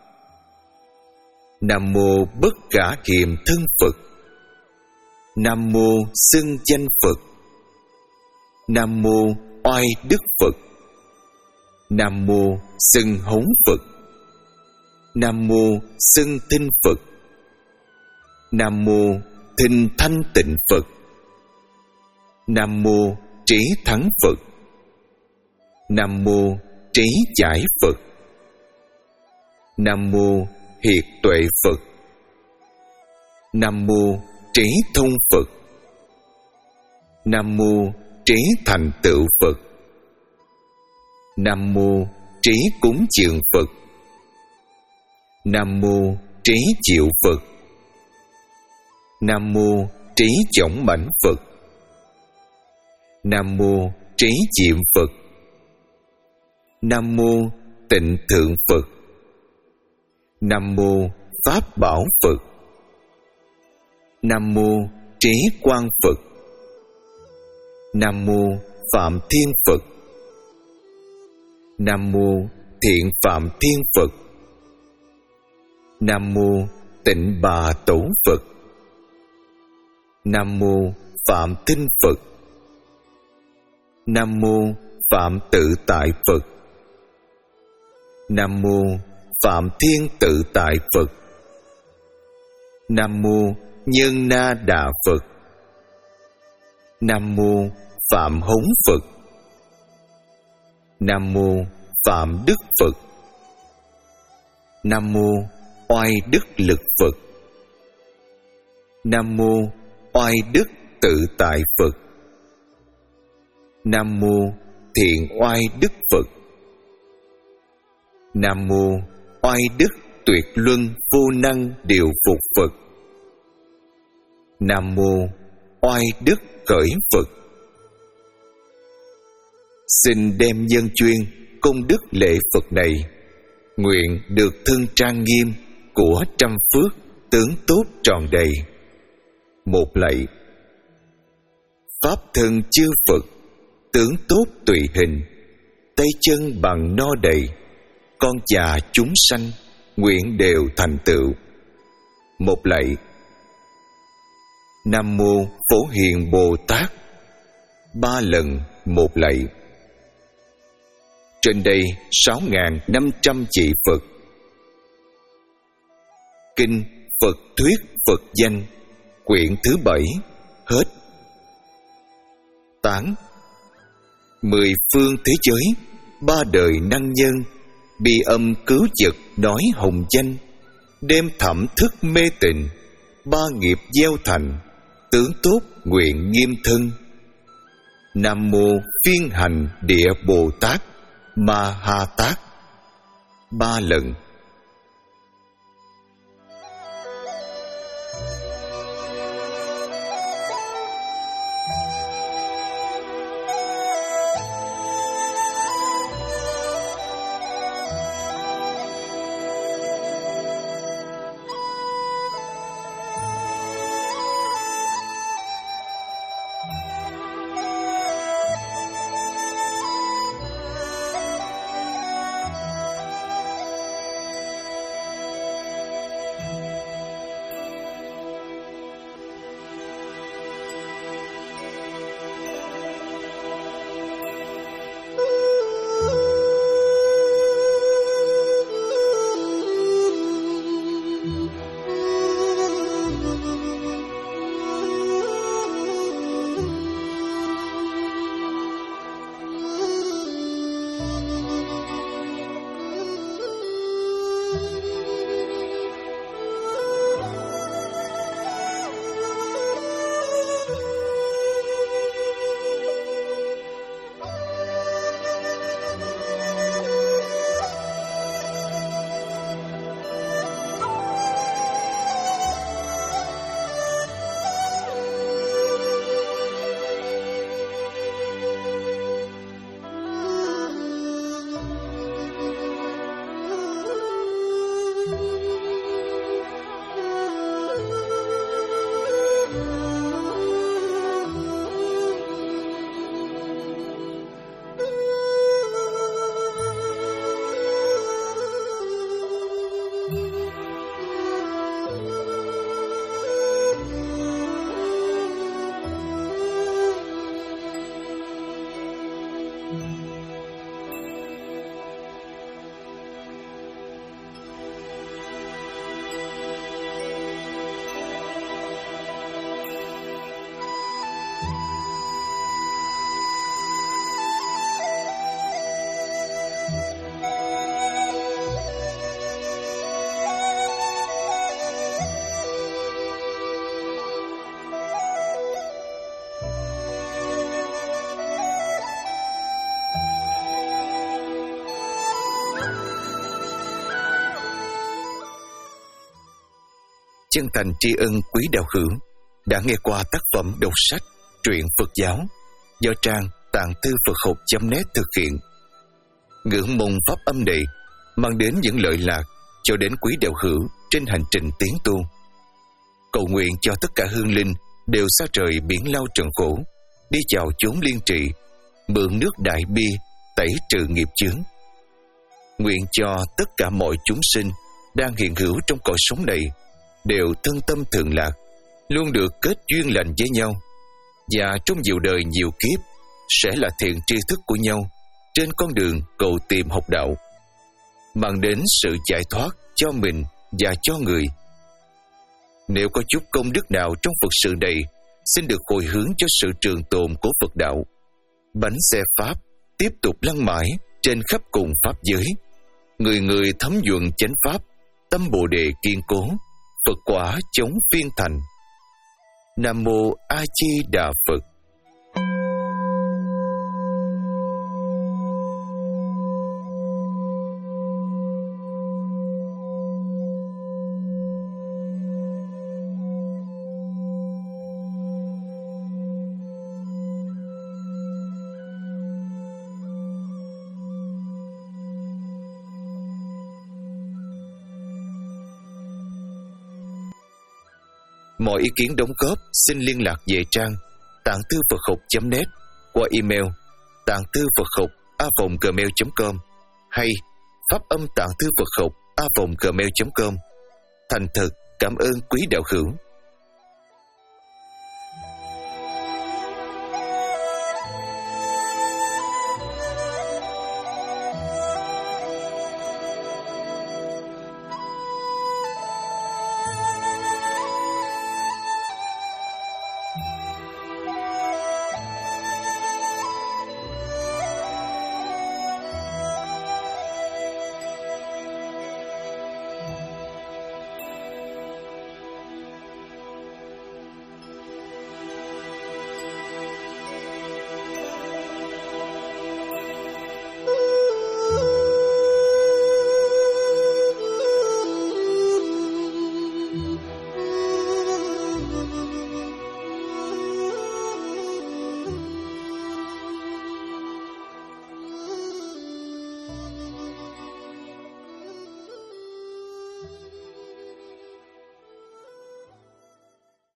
Nam mô Bất Khả Kiệm Thân Phật. Nam mô Xưng Danh Phật. Nam mô Oai Đức Phật. Nam mô Xưng Hống Phật. Nam mô Xưng Thinh Phật. Nam mô Thinh Thanh Tịnh Phật. Nam mô Trí Thắng Phật. Nam mô Trí Giải Phật. Nam mô Hiệt Tuệ Phật. Nam mô Trí Thông Phật. Nam mô Trí Thành Tựu Phật. Nam mô Trí Cúng Dường Phật. Nam mô Trí Chịu Phật. Nam mô Trí Chổng Mãnh Phật. Nam mô Trí Diệm Phật. Nam mô Tịnh Thượng Phật. Nam mô Pháp Bảo Phật. Nam mô Trí Quang Phật. Nam mô Phạm Thiên Phật. Nam mô Thiện Phạm Thiên Phật. Nam mô Tịnh Bà Tổ Phật. Nam mô Phạm Tinh Phật. Nam mô Phạm Tự Tại Phật. Nam mô Phạm Thiên Tự Tại Phật. Nam mô Nhân Na Đà Phật. Nam mô Phạm Hống Phật. Nam mô Phạm Đức Phật. Nam mô Oai Đức Lực Phật. Nam mô Oai Đức Tự Tại Phật. Nam mô Thiện Oai Đức Phật. Nam mô Oai Đức Tuyệt Luân Vô Năng Điều Phục Phật. Nam mô Oai Đức Khởi Phật. Xin đem nhân chuyên công đức lễ Phật này, nguyện được thân trang nghiêm của trăm phước tướng tốt tròn đầy. Một lạy. Pháp thân chư Phật, tướng tốt tùy hình, tay chân bằng no đầy, con già chúng sanh nguyện đều thành tựu. Một lạy. Nam mô Phổ Hiền Bồ Tát. Ba lần một lạy. Trên đây sáu nghìn năm trăm vị Phật. Kinh Phật Thuyết Phật Danh, quyển thứ bảy, hết. Tán. Mười phương thế giới, ba đời năng nhân, bi âm cứu vật nói hồng danh, đêm thẩm thức mê tình, ba nghiệp gieo thành, tướng tốt nguyện nghiêm thân. Nam mô Phiên Hành Địa Bồ Tát Ma Ha Tát. Ba lần. chân thành tri ân quý đạo hữu đã nghe qua tác phẩm đọc sách truyện Phật giáo do trang tạng thư Phật học chấm net thực hiện. Ngưỡng mong pháp âm này mang đến những lợi lạc cho đến quý đạo hữu trên hành trình tiến tu. Cầu nguyện cho tất cả hương linh đều xa trời biển lao trần khổ, đi vào chốn liên trị, mượn nước đại bi tẩy trừ nghiệp chướng. Nguyện cho tất cả mọi chúng sinh đang hiện hữu trong cõi sống này đều thân tâm thường lạc, luôn được kết duyên lành với nhau, và trong nhiều đời nhiều kiếp sẽ là thiện tri thức của nhau trên con đường cầu tìm học đạo, mang đến sự giải thoát cho mình và cho người. Nếu có chút công đức nào trong Phật sự này, xin được hồi hướng cho sự trường tồn của Phật đạo. Bánh xe Pháp tiếp tục lăn mãi trên khắp cùng Pháp giới. Người người thấm nhuận chánh Pháp, tâm Bồ Đề kiên cố, Phật quả chống phiên thành. Nam Mô A Di Đà Phật. Mọi ý kiến đóng góp xin liên lạc về trang tạng thư Phật học chấm net qua email tạng thư Phật học a vòng gmail chấm com hay pháp âm tạng thư Phật học a vòng gmail chấm com. Thành thật cảm ơn quý đạo hữu.